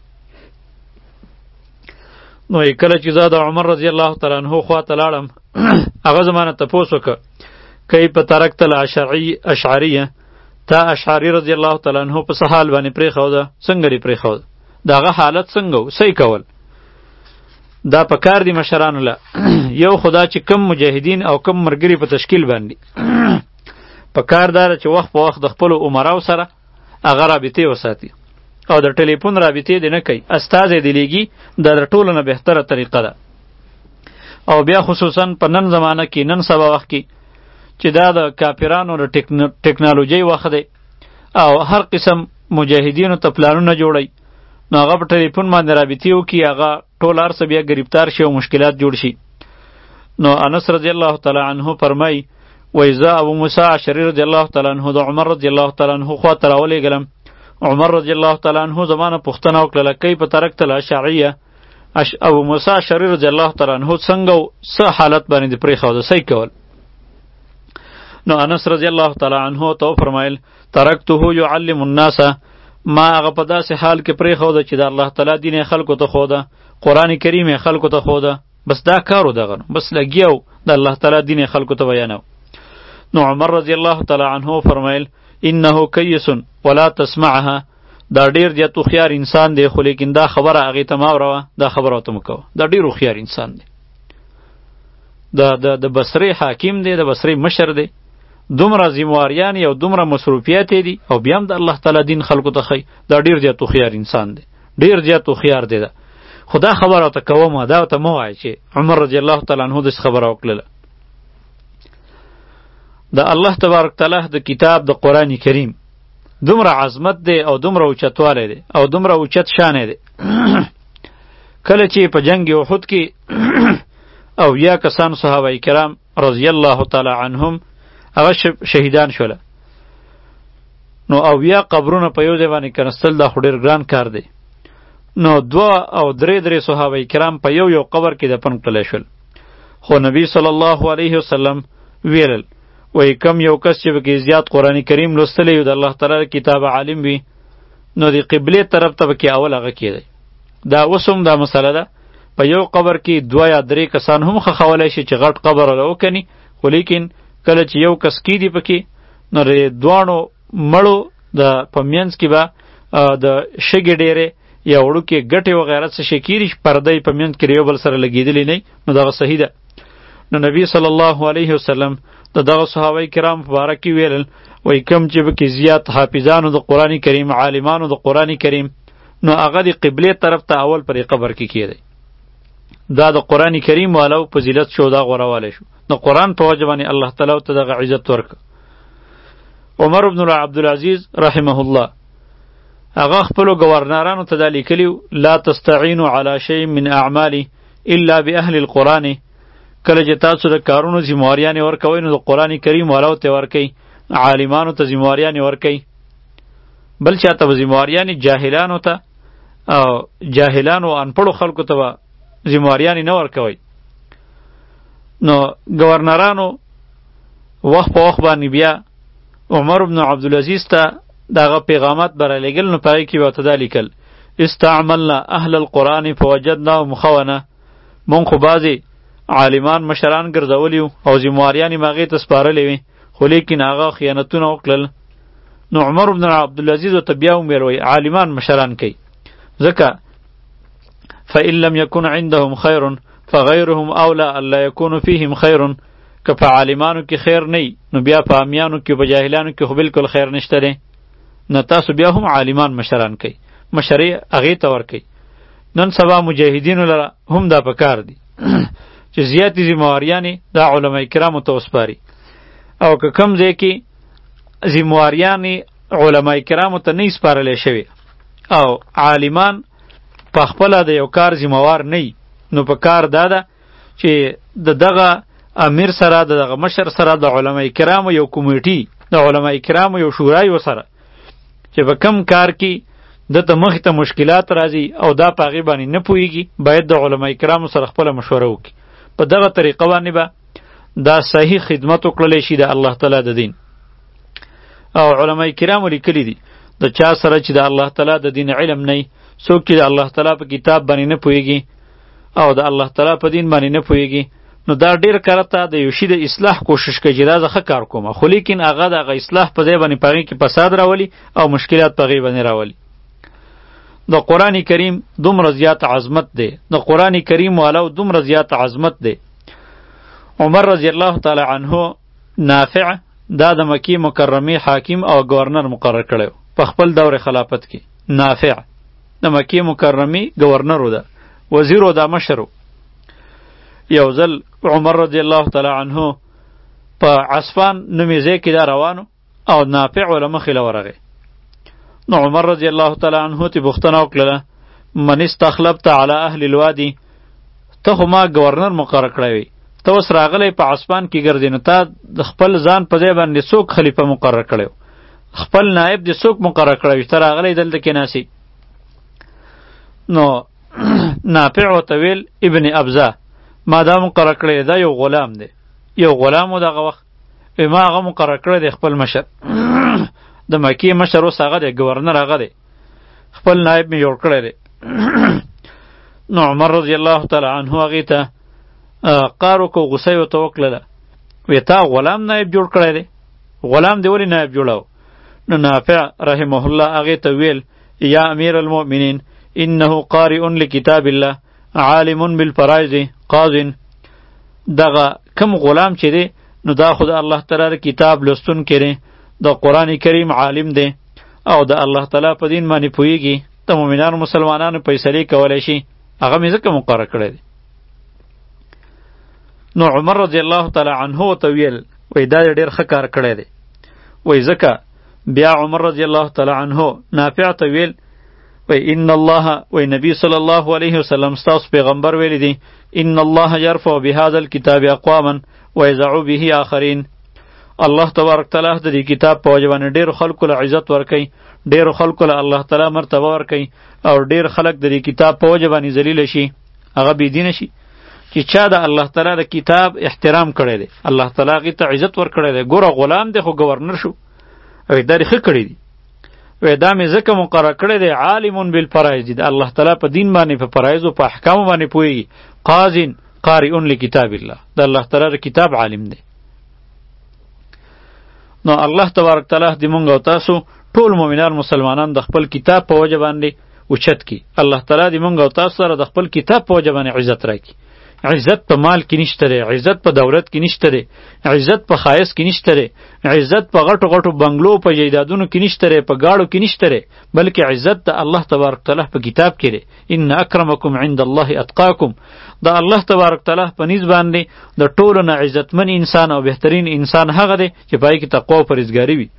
نو کله چې زه د عمر رضی الله تعالی عنه خواته لاړم، هغه زمانه تپوس وکړه کیف ترکت الاشعري اشعریه، تا اشعري رضی الله تعالی عنه په څه حال باندې پرېښوده، څنګه یې پرېښوده، د هغه حالت څنګه و، څه کول. دا په کار دي مشرانو له یو خدا چې کم مجاهدین او کم مرګري په تشکیل باندې په کار داره چې وخت په وخت د خپلو عمراو سره هغه رابطې وساتي، او د ټلیفون رابطې دې نه کوي، استازی دې لیږي، دا د ټولو نه بهتره طریقه ده. او بیا خصوصا په نن زمانه کې، نن سبا وخت کې چې دا د کافرانو د ټکنالوژۍ وخت دی او هر قسم مجاهدینو ته پلانونه جوړوي، نو هغه په ټلیفون باندې رابطې وکړي، هغه ټول هر څه بیا ګرفتار شي او مشکلات جوړ شي. نو انس رضی الله تعالی عنه فرمایي وایي زه ابو موسی اشعري رضی الله تعالی عنه د عمر رضی الله تعالی عنه خواته راولېږلم. عمر رضی الله تعالی عنه زمانه پوښتنه وکړله کیف ترکت الاشعریه، ابو موسی اشعري رضی الله تعالی عنه څنګه څه حالت باندې پرېښوده، څه کول. نو انس رضی الله تعالی عنه ته وفرمایل ترکته یعلم الناس، ما هغه په داسې حال کې پرېښوده چې د الله تعالی دین یې خلکو ته ښوده، قرآن کریم یې خلکو ته ښوده، بس دا کار و دغه، بس لګیا و د الله تعالی دین یې خلکو ته بیانو. نو عمر رضی الله تعالی عنه فرمایل انه کیس ولا تسمعها، دا ډیر زیات هوښیار انسان دی، خو لیکن دا خبره هغې ته مه اوروه، دا خبره ورته مه کوه، دا ډیر هوښیار انسان دی، د بصرې حاکم دی، د بصرې مشر دی، دومره ذمواریان او دومره مصروفیات دي، او بیا هم د الله تعالی دین خلکو ته ښیي، دا ډیر زیات هوښیار انسان دی، ډیر زیات هوښیار دی. دا خو دا خبره ورته کومه، دا ورته مه وایه چې عمر رضی الله تعالی عنه داسې خبره وکړله. د الله تبارک تعالی د کتاب د قرآن کریم دومره عظمت دی او دومره اوچتوالی دی او دومره اوچت شانې دی. کله چې په جنگ احد کې او یا کسان صحابه کرام رضی الله تعالی عنهم هغه شهیدان شوله، نو اویا قبرونه په یو ځای باندې کنستل دا خو ډېر ګران کار دی. نو دوه او درې درې صحابه کرام په یو یو قبر کې دفن کړلی شول. خو نبی صلی الله علیه وسلم ویلل وایي کم یو کس چې پکې زیات قرآن کریم لوستلی وي د الله تعالی کتاب عالم وي نو د قبلې طرف ته پکې اول هغه کېدی. دا اوس هم دا مسله ده په یو قبر کې دوه یا درې کسان هم ښخولی شي چې غټ قبر ولا وکني، خو لیکن کله چې یو کس کیدي پکې نو د دواړو مړو د په منځ کې به د شګې ډېرې یا وړوکې ګټې وغیره څه شی کېږي پرده یې په منځ کې یو بل سره لګېدلې نه نو دغه صحیح ده. نو نبی صلی الله علیه وسلم د دغه صحابه کرام په باره کې ویلل وایي کم چې پکې زیات حافظانو د قرآن کریم عالمانو د قرآن کریم نو هغه د قبلې طرف ته اول پر قبر کې کېدی. دا د قرآن کریم والو فضیلت شو، دا غوروالی شو. د قرآن په وجه باندې الله تعالی ته دغه عزت ورکړ. عمر بن عبدالعزیز رحمه الله هغه خپلو گورنرانو ته دا لیکلي لا تستعینوا علی شیء من اعمال الا باهل القرآن. کله چې تاسو د کارونو ذمهواریانې ورکوئ نو د قرآن کریم والاو ته ورکئ، عالمانو ته ذمهواریانې ورکئ. بل چاته به ذمهواریانې جاهلانو ته او جاهلانو انپړو خلکو ته به ذمهواریانې نه ورکوئ. نو گورنرانو وخت په وخت باندې بیا عمر بن عبدالعزیز ته دغه پیغامات برالېږل نو په هغې کې به ورته دا لیکل استعملنا اهل القرآن فوجدناهم خونه. مونږ خو بعضې عالمان مشران ګرځولي وو او ذمهواریانې مې هغې ته سپارلې وې خو لیکن هغه خیانتونه وکړل. نو عمر بن عبدالعزیز ورته بیا هم ویل وایي عالمان مشران کوي ځکه فإن لم يكن عندهم خير فغيرهم أولى ألا يكون فيهم خير. که په عالمانو کې خیر نه نو بیا په امیانو کې په جاهلانو کې خو بالکل خیر نشته دی. نو تاسو بیا هم عالمان مشران کوي، مشرې هغې ته ورکوي. نن سبا مجاهدینو لره هم دا پکار دی چې زیاتې ذمهواریانې دا علما کرامو ته وسپاري، او که کم ځای کې ذمهواریانې علما کرامو ته نه سپارلی شوي او عالمان په خپله د یو کار ذمهوار نه نو په کار دا ده چې د دغه امیر سره د دغه مشر سره د علما کرامو یو کمیټي د علما کرامو یو شورای وسره چې په کم کار کې دته مخې ته مشکلات راځي او دا په هغې باندې نه پوهېږي باید د علما کرامو سره خپله مشوره وکړي. په دغه طریقه باندې به دا صحیح خدمت وکړلی شي د الله تعالی د دین. او علما کرامو لیکلي دي د چا سره چې د الله تعالی د دین علم نه څوک چې د الله تعالی په کتاب باندې نه پوهېږي او د الله تعالی په دین باندې نه پوهېږي نو دا ډېر کله ته د یو شي د اصلاح کوشش کوي چې دا زه ښه کار کوم، خو لیکن هغه د هغه اصلاح په ځای باندې په هغې کې فساد راولي او مشکلات په هغې باندې راولي. د قرآن کریم دومره زیات عظمت دی، د قرآن کریم والاو دومره زیات عظمت دی. عمر رضی الله تعالی عنه نافع دا د مکی مکرمې حاکم او گورنر مقرر کړی په خپل دور خلافت کې. نافع د مکی مکرمې گورنر و ده، وزیر و ده، مشر و. یو ځل عمر رضی الله تعالی عنه په عصفان نومې ځای کې دا روانو او نافع له مخې له ورغی. نو عمر رضی الله تعالی عنه ته پوښتنه وکړله من استخلفت علی اهل الوادي، ته خو ما گورنر مقرر کړی وی، ته اوس راغلی په عصفان کې ګرځې، نو تا د خپل ځان په ځای باندې څوک خلیفه مقرر کړی و، خپل نائب دې څوک مقرر کړی وي، ته راغلی دلته کېناسې. نو نافع ورته ویل ابن ابزه ما دا مقرر کړی دا یو غلام دی، یو غلام و دغه وخت ما هغه مقرر کړی دی خپل مشر د مکې مشر اوس هغه دی، گورنر هغه دی، خپل نائب مې جوړ کړی دی. نو عمر رضی الله تعالی عنه هغې ته قار وکړو، غوسه یې ورته وکړله، وی تا غلام نائب جوړ کړی دی، غلام دی ولې نائب جوړاو؟ نو نافع رحمه الله هغې ته ویل یا امیر المؤمنین انه قارئ لکتاب الله عالم بالفرائض قاض. دغه کم غلام چې دی نو دا خو د الله تعالی کتاب لوستون کړي، د قرآن کریم عالم دی او د الله تعالی په دین باندې پوهیږي، د مؤمنانو مسلمانانو فیصلې کولی شي، هغه مې ځکه مقرر کړی دی. نو عمر رضی الله تعالی عنه ورته ویل وایي دا ډېر ښه کار کړی دی. وایي ځکه بیا عمر رضی الله تعالی عنه نافع ته ویل وی ان الله وی نبی صلی الله علیه وسلم ستاسو پیغمبر ویلی دی ان الله یرفع بهذا الكتاب اقواما ويضع به آخرین. الله تبارک تعالی د دې کتاب په وجه باندې ډېر خلکو له عزت ورکوي، ډېر خلکو له الله تعالی مرتبه ورکوي، او ډېر خلک د دې کتاب په وجه باندې ذلیل شي، هغه بېدینه شي. چې چا د الله تعالی د کتاب احترام کړی دی، الله تعالی هغې ته عزت ورکړی دی. ګوره غلام دی خو گورنر شو، او دا یې ښه کړی دي. وی دا مې ځکه مقرر کړی دی عالم بالفرائض، د الله تعالی په دین باندې، په فرایضو، په احکامو باندې پوهېږي. قاضٍ قارئ لکتاب الله، د الله تعالی د کتاب عالم دی. نو الله تبارک تعالی دې مونږ او تاسو ټول مؤمنان مسلمانان د خپل کتاب په وجه باندې اوچت کی. الله تعالی دې مونږ او تاسو سره د خپل کتاب په وجه باندې عزت راکړي. عزت په مال کې نشته دی، عزت په دولت کې نشته دی، عزت په ښایست کې نشته دی، عزت په غټو غټو بنگلو په جیدادونو کې نشته دی، په گاړو کې نشته دی، بلکې عزت د الله تبارک تعالی په کتاب کې دی. ان اکرمکم عند الله اتقاکم، د الله تبارک تعالی په نسبت باندې د ټولو نه عزتمن انسان او بهترین انسان هغه دی چې پای کې تقوا او پرهیزګاري وي.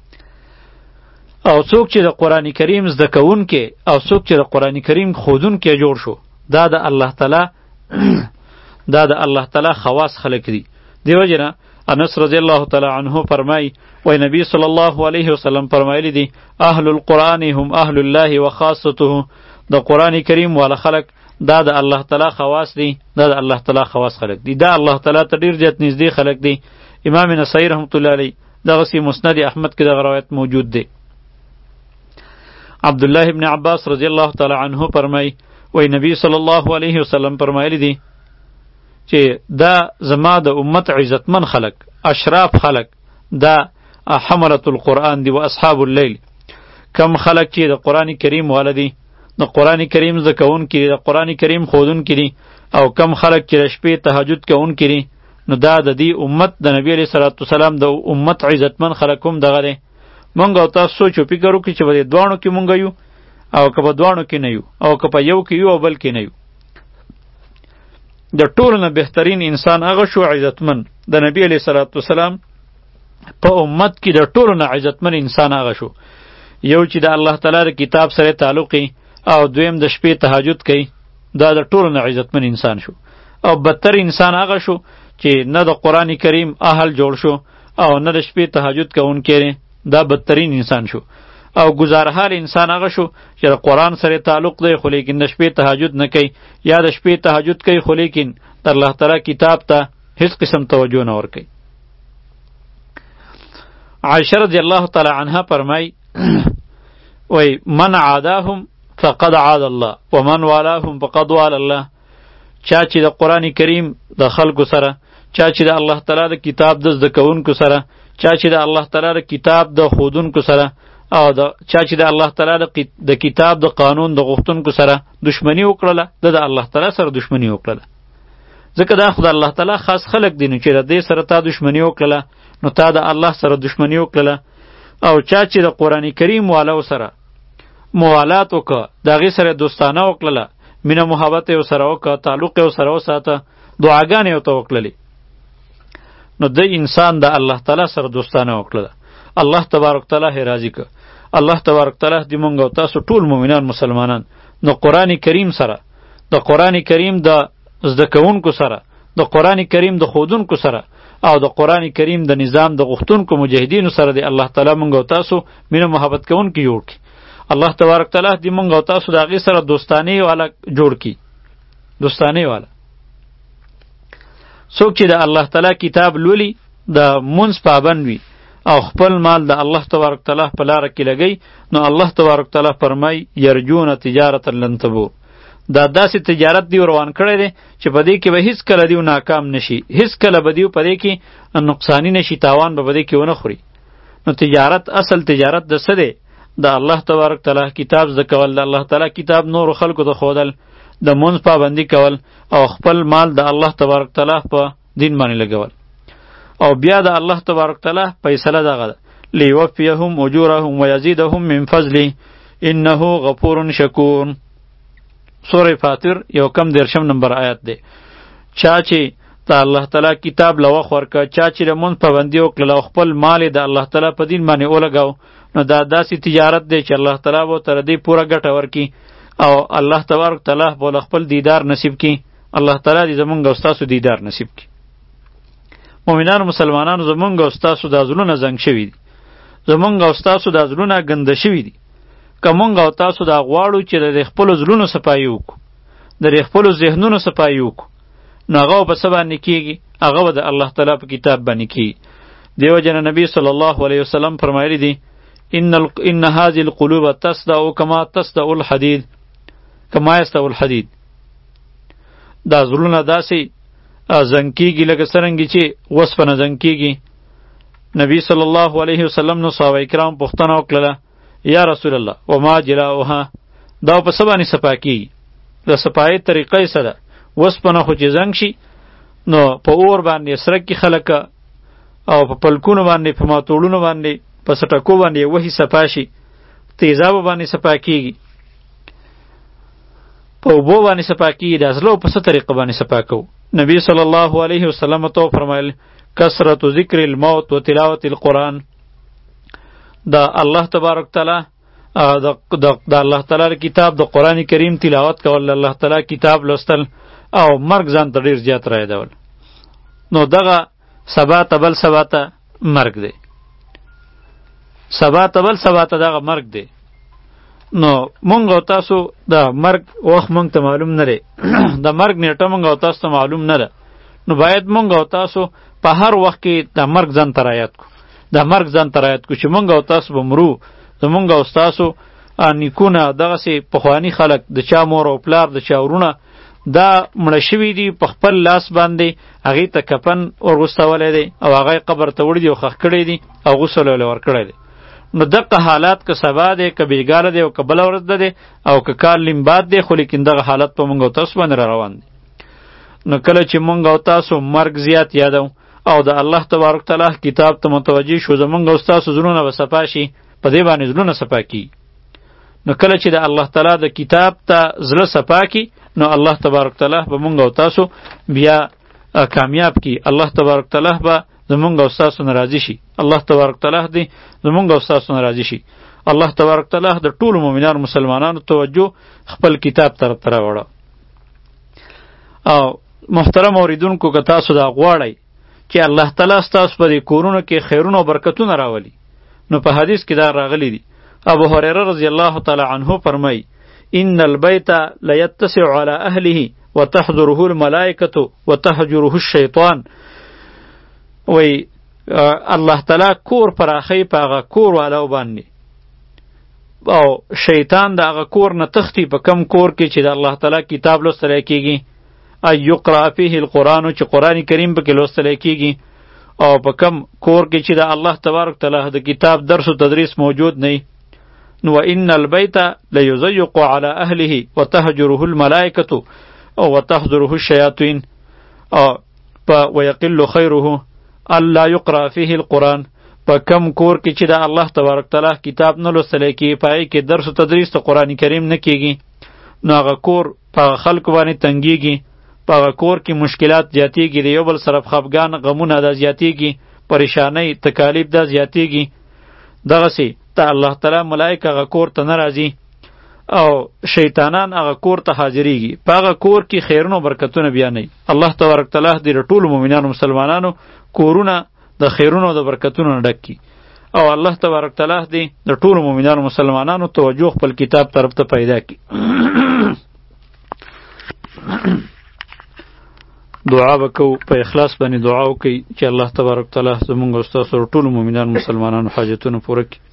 او څوک چې د قرآن کریم زده کوونکی او څوک چې د قرآن کریم ښودونکی جوړ شو، دا د الله تعالی دا د الله تعالی خواص خلق دي. دیو جنا انس رضی الله تعالی عنه فرمای و نبی صلی الله علیه وسلم فرمایلی دي اهل القرآن هم اهل الله وخاصته، د قرآن کریم والا خلق دا د الله تعالی خواص دي، دا د الله تعالی خواص خلق دي، دا الله تعالی ته ډیر زیات نږدې خلق دي. امام نسائی رحمت الله علیه دغه سی مسند احمد کې دغه روایت موجود دی. عبد الله ابن عباس رضی الله تعالی عنه فرمای و نبی صلی الله علیه وسلم فرمایلی دي چې دا زما د امت عزتمن خلق، اشراف خلق، دا حملة القرآن دی و اصحاب اللیل. کم خلق چې د قرآن کریم والدي، د قرآن کریم زده کوونکي دي، د قرآن کریم ښودونکي دي، او کم خلق چې د شپې تهجد کوونکي دي، نو دا د دې امت د نبی علیه صلوات وسلام د امت عزتمن خلق هم دغه دی. مونږ او تاسو سوچ او فکر وکړو چې په دې دواړو کې مونږ یو او که په دواړو کې نه یو، او که په یو کې یو او بل کې نه یو. د ټولو نه بهترین انسان هغه شو عزتمن، د نبی علیه صلوات وسلام په امت کې د ټولو نه عزتمن انسان هغه شو، یو چې د الله تعالی د کتاب سره تعلق او دویم د شپې تهجد کوي، دا د ټولو نه عزتمن انسان شو. او بدتر انسان هغه شو چې نه د قرآن کریم اهل جوړ شو او نه د شپې تهجد کوونکی دی، دا بدترین انسان شو. او گزارحال انسان هغه شو چې د قرآن سره تعلق دی خو لیکن د شپې تهجد نه کوي، یا د شپې تهجد کوي خو لیکن د الله تعالی کتاب ته هیڅ قسم توجه نه ورکوي. عایشه رضی الله تعالی عنها فرمای وی من عاداهم فقد عاد الله ومن والاهم فقد وال الله. چا چې د قرآن کریم د خلکو سره، چا چې د الله تعالی د کتاب د زده کوونکو سره، چا چې د الله تعالی د کتاب د ښودونکو سره، او د چا چې د الله تعالی د کتاب د قانون د غوښتونکو سره دشمنی وکړله، د د الله تعالی سره دشمنی وکړله. ځکه دا خو د الله تعالی خاص خلق دي، نو چې د دې سره تا دشمنی وکړله نو تا د الله سره دشمنی وکړله. او چا چې د قرآن کریم والو سره موالات وکړه، د هغې سره دوستانه وکړله، مینه محبت یې ورسره وکړه، تعلق یې ورسره وساته، دعاګانې یې ورته وکړلې، نو د انسان د الله تعالی سره دوستانه وکړله. الله تبارک تعالی یې راضي کړه. الله تبارک تعالی دې مونږ او تاسو ټول مؤمنان مسلمانان د قرآن کریم سره، د قرآن کریم د زده کوونکو سره، د قرآن کریم د ښودونکو سره، او د قرآن کریم د نظام د غوښتونکو مجاهدینو سره دې الله تعالی مونږ او تاسو مینه محبت کوونکي جوړ کړي. الله تبارک تعالی دې مونږ او تاسو د هغې سره دوستانې والا جوړ کړي، دوستانې والا. څوک چې د الله تعالی کتاب لولي، د مونځ پابند وي او خپل مال د الله تبارک تعالی په لاره کې لګی، نو الله تبارک تعالی فرمای یرجون تجارتا لن تبور. دا داسې تجارت دی روان کړی دی چې په دې کې به هیڅ کله دیو ناکام نشي، هیڅ کله به دیو په دې کې نقصانی نشي، تاوان به په دې کې ونه خوري. نو تجارت، اصل تجارت د څه دی؟ د الله تبارک تعالی کتاب زده کول، د الله تعالی کتاب نور خلکو ته ښودل، د مونځ پابندي کول، او خپل مال د الله تبارک تعالی په دین باندې لګول. او بیا د الله تبارک تعالی فیصله دغه ده لیوفیهم اجورهم ویزیدهم من فضله انه غفور شکور. سوره فاطر یو کم دیرشم نمبر آیت دی. چا چې د الله تعالی کتاب لوخ ورکه، چا چې د مونځ پابندي وکړله او خپل مال د الله تعالی په دین باندې ولګاو، نو دا داسې تجارت دی چې الله تعالی به تر دې پوره ګټه ورکړي او الله تبارک تعالی به خپل دیدار نصیب کړي. الله تعالی دې زمونږ او ستاسو دیدار نصیب کړي. مؤمنانو مسلمانانو زمونږ او ستاسو دا زړونه زنګ شوي دي، زمونږ او ستاسو دا زړونه ګنده شوي دي. که مونږ او تاسو دا غواړو چې د خپلو زړونو صفایي وکړو، د خپلو ذهنونو صفایي وکړو، نو هغه به څه باندې کېږي؟ هغه به د الله تعالی په کتاب باندې کېږي. دیو جن نبی صلی الله علیه وسلم فرمایلی دی ان ال... ان هذه القلوب تصدع كما تصدع الحديد كما يصدع الحديد. دا زړونه داسې زنګ کېږي لکه څرنګه چې وسپنه زنګ کېږي. نبی صلی الله علیه وسلم نو صحابه کرام پوښتنه وکړله یا رسول الله وما جلاؤها، دا په څه باندې صفا کېږي؟ د صفایي طریقه یې څه ده؟ وسپنه خو چې زنګ شي نو په اور باندې سرک کې خلک او په پلکونو باندې په ماتوړونو باندې په سټکو باندې وهي صفا شي، تیزابو باندې صفا کېږي، په اوبو باندې صفا کېږي. د زړه په څه طریقه باندې صفا کوو؟ نبی صلی الله علیه وسلم تو فرمایل کثرت ذکر الموت و تلاوت القرآن. دا الله تبارک تعالی د الله تعالی کتاب د قرآن کریم تلاوت کول، الله تعالی کتاب لوستل او مرګ ځان ته ډېر زیات رایدول. نو دغه سبا ته بل سبا ته مرګ دی، سبا ته بل سبا ته دغه مرګ دی. نو مونږ او تاسو د مرګ وخت مونږ ته معلوم نه دی، د مرګ نیټه مونږ او تاسو ته معلوم نه ده. نو باید مونږ او تاسو په هر وخت کې د مرګ ځان ته رعایت کو، د مرګ ځان ته رعایت کو چې مونږ او تاسو به مرو. زمونږ او تاسو نیکونه دغسې پخواني خلک د چا مور او پلار د چا ورونه دا مړه شوي دي، په خپل لاس باندې هغې ته کفن ورغوستولی دی او هغه قبر ته وړي دي او ښخ کړی دي او غسل یې ورکړی دی. نو دغه حالات که سبا دی که بیګاره دی او که بله ورځ ده دی او که کال نیم بعد دی، خو لیکن دغه حالت په مونږ او تاسو باندې را روان دی. نو کله چې مونږ او تاسو مرګ زیات یادو او د الله تبارک تعالی کتاب ته متوجه شو، زمونږ او تاسو زړونه به صفا شي، په دې باندې زړونه صفا کیږي. نو کله چې د الله تعالی د کتاب ته زړه صفا کی، نو الله تبارک تعالی به مونږ او تاسو بیا کامیاب کی. الله تبارک تعالی به زمونږ او تاسو ناراضي شي، الله تبارک تعالی دې زمونږ او تاسو ناراضي شي. الله تبارک تعالی د ټولو مؤمنانو مسلمانانو توجه خپل کتاب طرف ته راوړه. او محترم اوریدونکو که تاسو دا غواړئ چې الله تعالی ستاسو په دې کورونو کې خیرونه او برکتونه راولي، نو په حدیث کې دا راغلی دی. ابو هریره رضی الله تعالی عنه فرمای ان البیت لا یتسع علی اهله وتحضره الملائکه وتهجره الشیطان. وی الله تعالی کور پراخی په هغه کور والو باندې او شیطان د هغه کور نه تختی په کم کور کې چې د الله تعالی کتاب لوستل کیږي، ای یقرأ فیه القرآن، چې قرآن کریم پکې لوستل کیږي، او په کم کور کې چې د الله تبارک تعالی د کتاب درس او تدریس موجود نه. نو ان البیت لیضیق علی اهله وتهجره الملائکه او وتحضره الشیاطین او ویقل خیره الا یقرأ فیه القرآن. په کم کور کې چې د الله تبارک تعالی کتاب نه لوستل کیږي، پای کې درس او تدریس د قرآن کریم نه کیږي، نو هغه کور په خلکو باندې تنګیږي، په هغه کور کې مشکلات زیاتیږي، د یو بل سره خفګان غمونه دا زیاتیږي، پریشانی تکالیف دا زیاتیږي. دغسې ته الله تعالی ملائکه هغه کور ته نه راځي او شیطانان هغه کور ته حاضریږي، په هغه کور کې خیرونه او برکتونه بیانوي. الله تبارک تعالی دې د ټولو مؤمنانو مسلمانانو کورونه د خیرونو او د برکتونو نه ډک کړي، او الله تبارک تعالی دې د ټولو مؤمنانو مسلمانانو توجه خپل کتاب طرف ته پیدا کړي. دعا وکړو، په اخلاص باندې دعا وکړئ چې الله تبارک تعالی زموږ او ستاسو ټولو مؤمنانو مسلمانانو حاجتونه پوره کړي.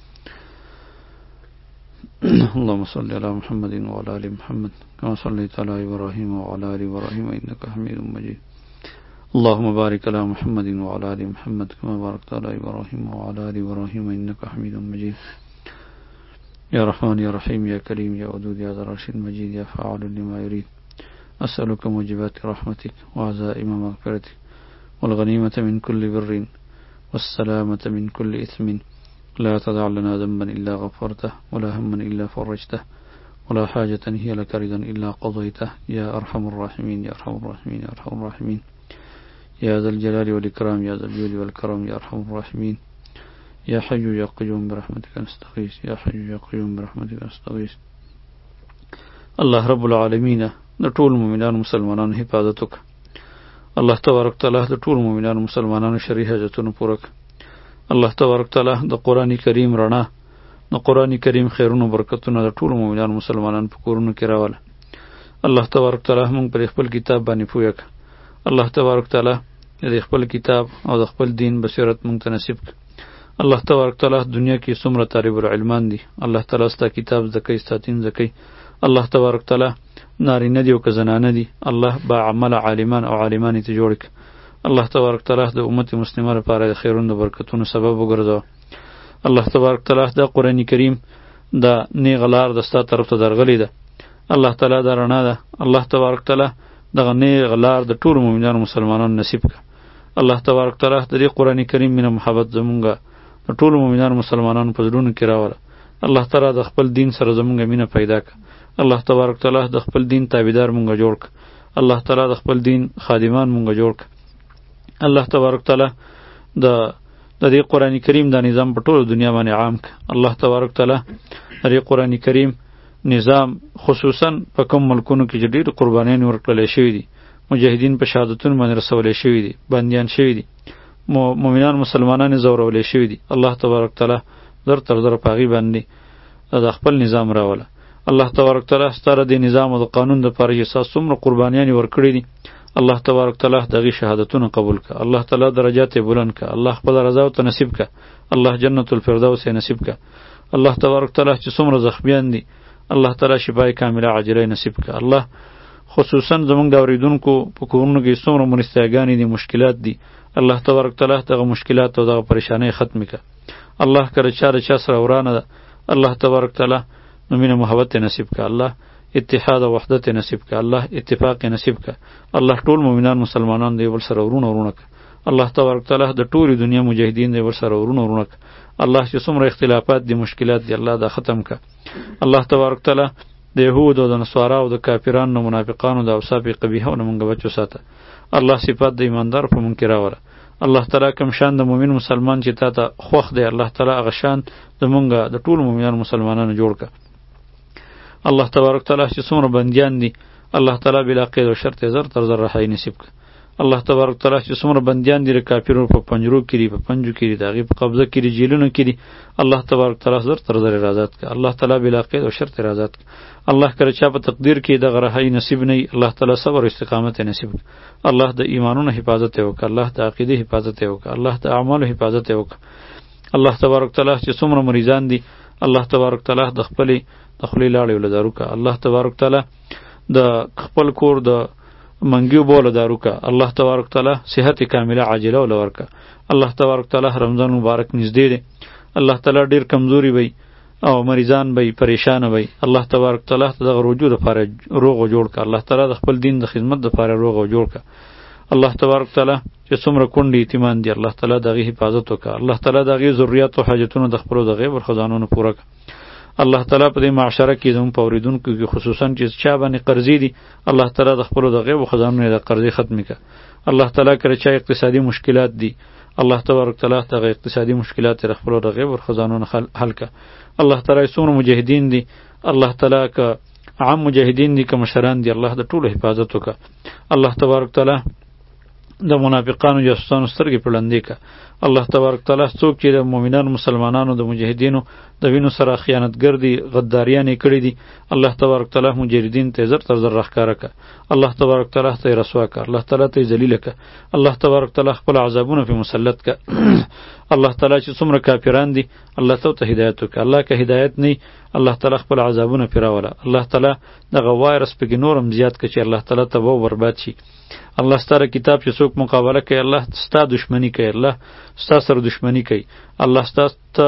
اللهم صل علی محمد وعلى ال محمد كما صليت على ابراهيم وعلى ال ابراهيم انك حميد مجيد. اللهم بارك على محمد وعلى ال محمد كما باركت على ابراهيم وعلى ال ابراهيم انك حميد مجيد. يا رحمن يا رحيم يا كريم يا ودود يا ذا العرش المجيد يا فعال لما يريد. أسألك موجبات رحمتك وعزائم مغفرتك والغنيمة من كل بر والسلامة من كل إثم. لا تدع لنا ذنبا إلا غفرته ولا هما إلا فرجته ولا حاجة هي لك رضا إلا قضيته يا أرحم الراحمين يا أرحم الراحمين يا أرحم الراحمين يا ذا الجلال والإكرام يا ذا الجود والكرم يا أرحم الراحمين يا حي يا قيوم برحمتك نستغيث يا حي يا قيوم برحمتك نستغيث. الله رب العالمين د ټول مؤمنانو مسلمانانو حفاظت وکړه الله تبارک تعالی د ټول مؤمنانو مسلمانانو شرعي حاجتونه پوره کړه. الله تبارک تعالی د قرآن کریم رڼا د قرآن کریم خیرونو برکتونه د ټول مؤمنانو مسلمانانو په کورونو کې راوله. الله تبارک تعالی موږ پر خپل کتاب باندې پوهه کړه. الله تبارک تعالی د خپل کتاب او د خپل دین بصیرت موږ ته نصیب کړه. الله تبارک تعالی دنیا کې څومره طالب العلمان دي، الله تعالی ستا کتاب زکی ستا دین زکی. الله تبارک تعالی نارینه دي او که زنانه دي، الله با عمل عالمان او عالمانې ته جوړ کړه. الله تبارک تعالی د امت مسلمه لپاره د خیرونو د برکتونو سبب وګرځوه. الله تبارک تعالی د قرآن کریم د نیغه لار د ستا طرف ته درغلې ده. الله تعالی دا رڼا ده. الله تبارک تعالی دغه نیغه لار د ټولو مؤمنانو مسلمانانو نصیب کړه. الله تبارک تعالی د دې قرآن کریم مینه محبت زمونږه د ټولو مؤمنانو مسلمانانو په زړونو کې راوله. الله تعالی د خپل دین سره زمونږه مینه پیدا کړه. الله تبارک تعالی د خپل دین تابعدار مونږه جوړ کړه. الله تعالی د خپل دین خادمان مونږه جوړ کړه. الله تبارک تعالی د د دې قرآن کریم دا نظام په ټوله دنیا باندې عام کړه. الله تبارک تعالی د دې قرآن کریم نظام خصوصا په کوم ملکونو کې چې ډېر قربانیان ورکړل شوي دي، مجاهدین په شهادتونو باندې رسولې شوي دي، بندیان شوي دي، مؤمنان مسلمانان زورولې شوي دي، الله تبارک تعالی زر تر زر په هغې باندې د خپل نظام راوله. الله تبارک تعالی ستاره د نظام او د قانون دپاره چې ستا څومره قربانیانې ورکړي دي، الله تبارک تعالی د هغې شهادتونه قبول کړه. الله تعالی درجات یې بلند کړه. الله خپله رضا ورته نصیب کړه. الله جنت الفردوس یې نصیب کړه. الله تبارک تعالی چې څومره زخمیان دي، الله تعالی شفای کامله عاجله نصیب کړه. الله خصوصا زمونږ د اورېدونکو په کورونو کې څومره مرستیاګانې دي، مشکلات دي، الله تبارک تعالی دغه مشکلات او دغه پریشانۍ ختم کړه. الله که د چا د چا سره ورانه ده، الله تبارک تعالی نو مینه محبت نصیب کړه. الله اتحاد او وحدت نصیب کړه. الله اتفاق نصیب کړه. الله ټول مؤمنان مسلمانان دی ول سره ورونه ورونه کړه. الله تبارک تعالی د ټولې دنیا مجاهدین دی ول سره ورونه ورونه کړه. الله چې څومره اختلافات دي، مشکلات دي، الله دا ختم کړه. الله تبارک تعالی د یهود او د نصارا او د کافرانو او منافقانو د اوصاف قبیحه او موږ بچو ساته. الله صفات د ایماندار په مونږ کې راوله. الله تعالی کوم شان د مؤمن مسلمان چې تا ته خوښ دی، الله تعالی هغه شان د مونږ د ټولو مؤمنانو مسلمانانو جوړ کړه. الله تبارک تعالی چې څومره بندیان دي، الله تعالی بلا قید او شرط زر تر زر رهایی نصیب کړه. الله تبارک تعالی چې څومره بندیان دي د کافرو په پنجرو کې دي، په پنجو کې دي، د هغې په قبضه کې دي، جیلونو کې دي، الله تبارک تعالی زر تر زر آزاد کړه. الله تعالی بلا قید او شرط آزاد کړه. الله کله چا په تقدیر کې دغه رهایی نصیب نه وي، الله تعالی صبر او استقامت نصیب کړه. الله د ایمانونو حفاظت یې وکړه. الله د عقیدې حفاظت یې وکړه. الله د اعمالو حفاظت یې وکړه. الله تبارک تعالی چې څومره مریضان دي، الله تبارک تعالی د خپلې د خولې لاړې وله دارو کړه. الله تبارک تعالی د خپل کور د منګیو بوله دارو کړه. الله تبارک تعالی صحت کامله عاجله وله ورکړه. الله تبارک تعالی رمضان مبارک نږدې دی، الله تعالی ډېر کمزوري وي او مریضان به پریشان وي، الله تبارک تعالی ته دغه رجوع لپاره روغ جوړ کړه. الله تعالی د خپل دین د خدمت لپاره روغ جوړ کړه. الله تبارک تعالی چې څومره کونډې یتیمان دي، الله تعالی د هغې حفاظت وکړه. الله تعالی د هغې ضرورت او حاجتونه د خپلو د غیب خزانونو پوره کړه. الله تعالی په دې معاشره کې زموږ په اورېدونکو کې خصوصا چې چا باندې قرضې دي، الله تعالی د خپلو د غیب خزانونو د قرضې ختم کړه. الله تعالی کله چا اقتصادي مشکلات دي، الله تبارک تعالی دغه اقتصادي مشکلات د خپلو د غیب خزانونو حل کړه. الله تعالی څومره مجاهدین دي، الله تعالی که عام مجاهدین دي که مشران دي، الله د ټولو حفاظت وکړه. الله تبارک تعالی د منافقانو جاسوسانو سترګې پړندې کړه. الله تبارک تعالی څوک چې د مؤمنانو مسلمانانو د مجاهدینو د وینو سره خیانتګر دي، غداریان یې کړي دي، الله تبارک تعالی مجاهدین ته زر تر زر راښکاره کړه. الله تبارک تعالی ته یې رسوا کړه. الله تعالی ته یې ذلیله کړه. الله تبارک تعالی خپل عذابونه پرې مسلط کړه. الله تعالی چې څومره کافران دي، الله ته ته هدایت وکړه. الله که هدایت نه الله تعالی خپل عذابونه پرې راوله. الله تعالی دغه وایرس پکې نور هم زیات کړه چې الله تعالی تباه و برباد شي. الله ستاره کتاب چې څوک مقابله کوي، الله ستا دشمنی کوي، الله ستا سره دشمنی کوي، الله ستا ته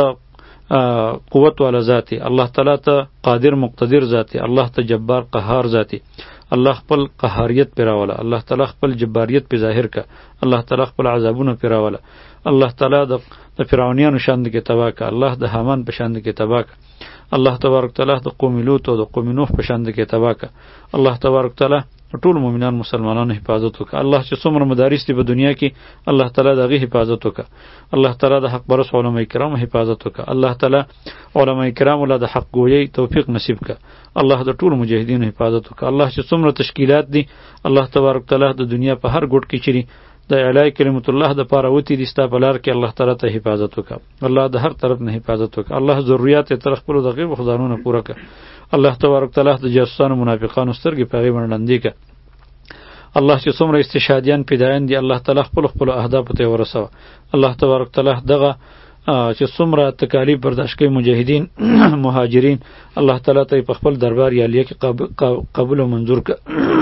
قوت والا ذاتی، الله تعالی ته قادر مقتدر ذاتی، الله ته جبار قهار ذاتی. الله خپل قهاریت پې راوله. الله تعالی خپل جباریت پې ظاهر کړه. الله تعالی خپل عذابونه پې راوله. الله تعالی د فرعونیانو شاند کې تباه کړه. الله د حامان په شاند کې تباه کړه. الله تبارک تعالی د قوم لوط او د قوم نوح په شاند کې تباه کړه. الله تبارک تعالی ټول مؤمنان مسلمانانو حفاظت وکړه. الله چې څومره مدارس دي په دنیا کې الله تعالی د هغې حفاظت وکړه. الله تعالی د حق پرست علما کرامو حفاظت وکړه. الله تعالی علما کرامو له د حق ګویۍ توفیق نصیب کړه. الله د ټولو مجاهدینو حفاظت وکړه. الله چې څومره تشکیلات دي الله تبارک تعالی د دنیا په هر ګوټ کې چیرې د اعلی کلمت الله د پاره وتی دي ستا په لار کې الله تعالی ته حفاظت وکړه. الله د هر طرف نه حفاظت وکړه. الله ضرورت یې تر خپلو د غیب خدانونو پوره کړه. الله تبارک تعالی د جاسوسانو منافقانو سترګې په هغې باندې ړندې کړه. الله چې څومره استشهادیان پیدایان دي الله تعالی خپلو خپلو اهدافو ته یې ورسوه. الله تبارک تعالی دغه چې څومره تکالیف برداشت کوي مجاهدین مهاجرین الله تعالی ته په خپل دربار عالیه کې قبول او منظور کړه.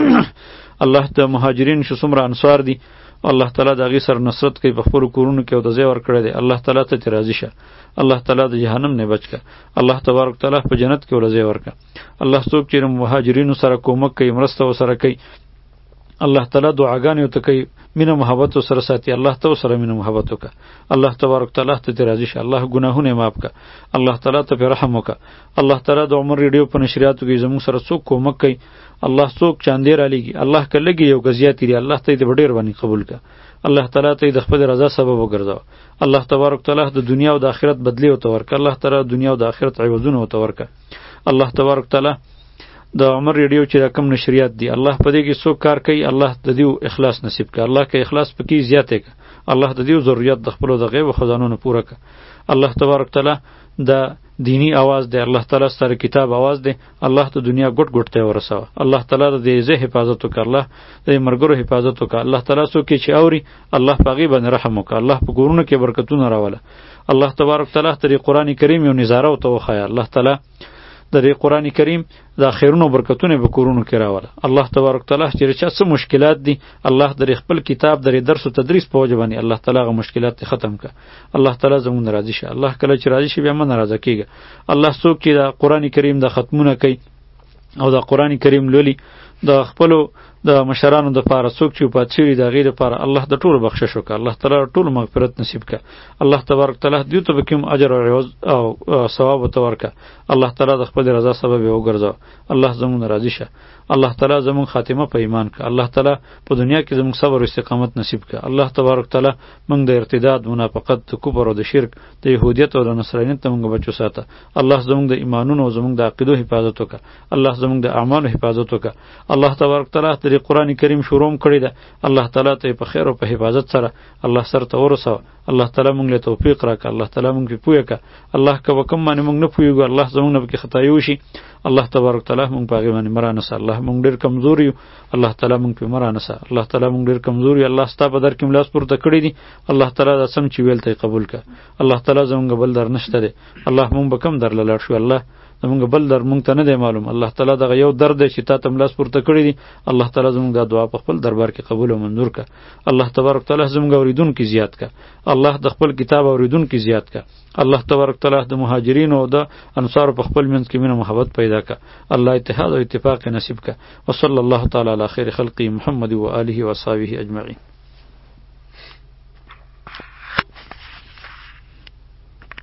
الله د مهاجرین چې څومره انصار دي الله تعالی د هغې سره نصرت کوي په خپلو کورونو کې او د ځای ورکړی دی. الله تعالی ته ترې راضي شه. الله تعالی د جهنم نه بچ کړه. الله تبارک تعالی په جنت کې ول ځای ورکړه. الله څوک چې مهاجرینو سره کومک کوي مرسته ورسره کوي الله تعالی دعاګانې ورته کوي مینه محبت سره ساتي. الله ته سره مینه محبت وکړه. الله تبارک تعالی ته ترې راضي شه. الله ګناهونه یې معاف کړه. الله تعالی ته پرې رحم وکړه. الله تعالی د عمر ریډیو په نشریاتو کې زموږ سره څوک کومک کوي الله څوک چاندې رالیږي الله که لږې یو ګزیاتې دي الله ته یې د ډېر باندې قبول کړه. الله تعالی ته د خپل رضا سبب وګرځاوه. الله تبارک تعالی د دنیا او د آخرت بدلی ورته ورکړه. الله تعالی د دنیا او د آخرت عوضونه ورته ورکړه. الله تبارک تعالی د عمر ریډیو چې رقم نشریات دي الله په دې کې څوک کار کوي الله د دې اخلاص نصیب کړه. الله که اخلاص پکې زیاته کړه. الله د دې ضرورت د خپلو د غیب خزانونو پوره کړه. الله تبارک تعالی د دینی आवाज دی الله تعالی ستاره کتاب आवाज دی الله ته دنیا ګټ ګټ ته ورسوه. الله تعالی د دې زه حفاظت وکړه. الله د مرګرو حفاظت وکړه. الله تعالی څوک چې اوري الله په هغې باندې رحم وکړه. الله په کورونو کې برکتونه راوله. الله تبارک تعالی ته د قرآن کریم یو نظاره ورته وښایه. الله تعالی د دې قرآن کریم د خیرونو برکتونه به کورونو کې راوله. الله تبارک تعالی چې چا څه مشکلات دي الله د خپل کتاب د درس او تدریس په وجه باندې الله تعالی غو مشکلات ختم کړه. الله تعالی زموږ راضي شه. الله کله چې راضي شي بیا من راضي کیږي. الله څوک چې د قرآن کریم د ختمونه کوي او د قرآن کریم لولي د خپلو د مشرانو د پاره څوک چې پات شوي د هغې دپاره الله د ټولو بخشش وکړه. الله تعالی ټولو مغفرت نصیب کړه. الله تبارک تعالی دوی ته به کوم اجر او عوض او ثواب ورته ورکړه. الله تعالی د خپل رضا سبب یې وګرځوه. الله زموږ راضي شه. الله تعالی زموږ خاتمه په ایمان کړه. الله تعالی په دنیا کې زموږ صبر او استقامت نصیب کړه. الله تبارک تعالی موږ د ارتداد منافقت د کفر او د شرک د یهودیت او د نصرانیت ته موږ بچو ساته. الله زموږ د ایمانونو او زموږ د عقیدو حفاظت وکړه. الله زموږ د اعمالو حفاظت وکړه. الله تبارک تعالی د قرآن کریم شروع کړی ده الله تعالی ته په خیر او په حفاظت سره الله سره ته ورسوه. الله تعالی موږ له توفیق راکړه. الله تعالی موږ په پوهه کړه. الله که وکم باندې موږ نه پوهیږو الله زموږ نه پکې خطا وشي الله تبارک تعالی موږ په هغې باندې مرانسه. الله موږ ډېر کمزور یو الله تعالی موږ په مرانسه. الله تعالی موږ ډېر کمزور یو الله ستا په در کې ملاس پورته کړی دي الله تعالی دا سم چې ویل ته قبول کړه. الله تعالی زموږ بل در نشته دی الله موږ به کم در لاړ شو الله زمونږ بل در مونږ ته نه دی معلوم. الله تعالی دغه یو درد دی چې تا ته ملاس پورته کړی دی الله تعالی زمونږ دا دعا په خپل دربار کې قبول او منظور کړه. الله تبارک تعالی زمونږ اوریدونکي زیات کړه. الله د خپل کتاب اوریدونکي زیات کړه. الله تبارک تعالی د مهاجرینو او د انصارو په خپل منځ کې مینه محبت پیدا کړه. الله اتحاد او اتفاق نصیب کړه. وصلی الله تعالی علی خیر خلقی محمد و آله و اصحابه اجمعین.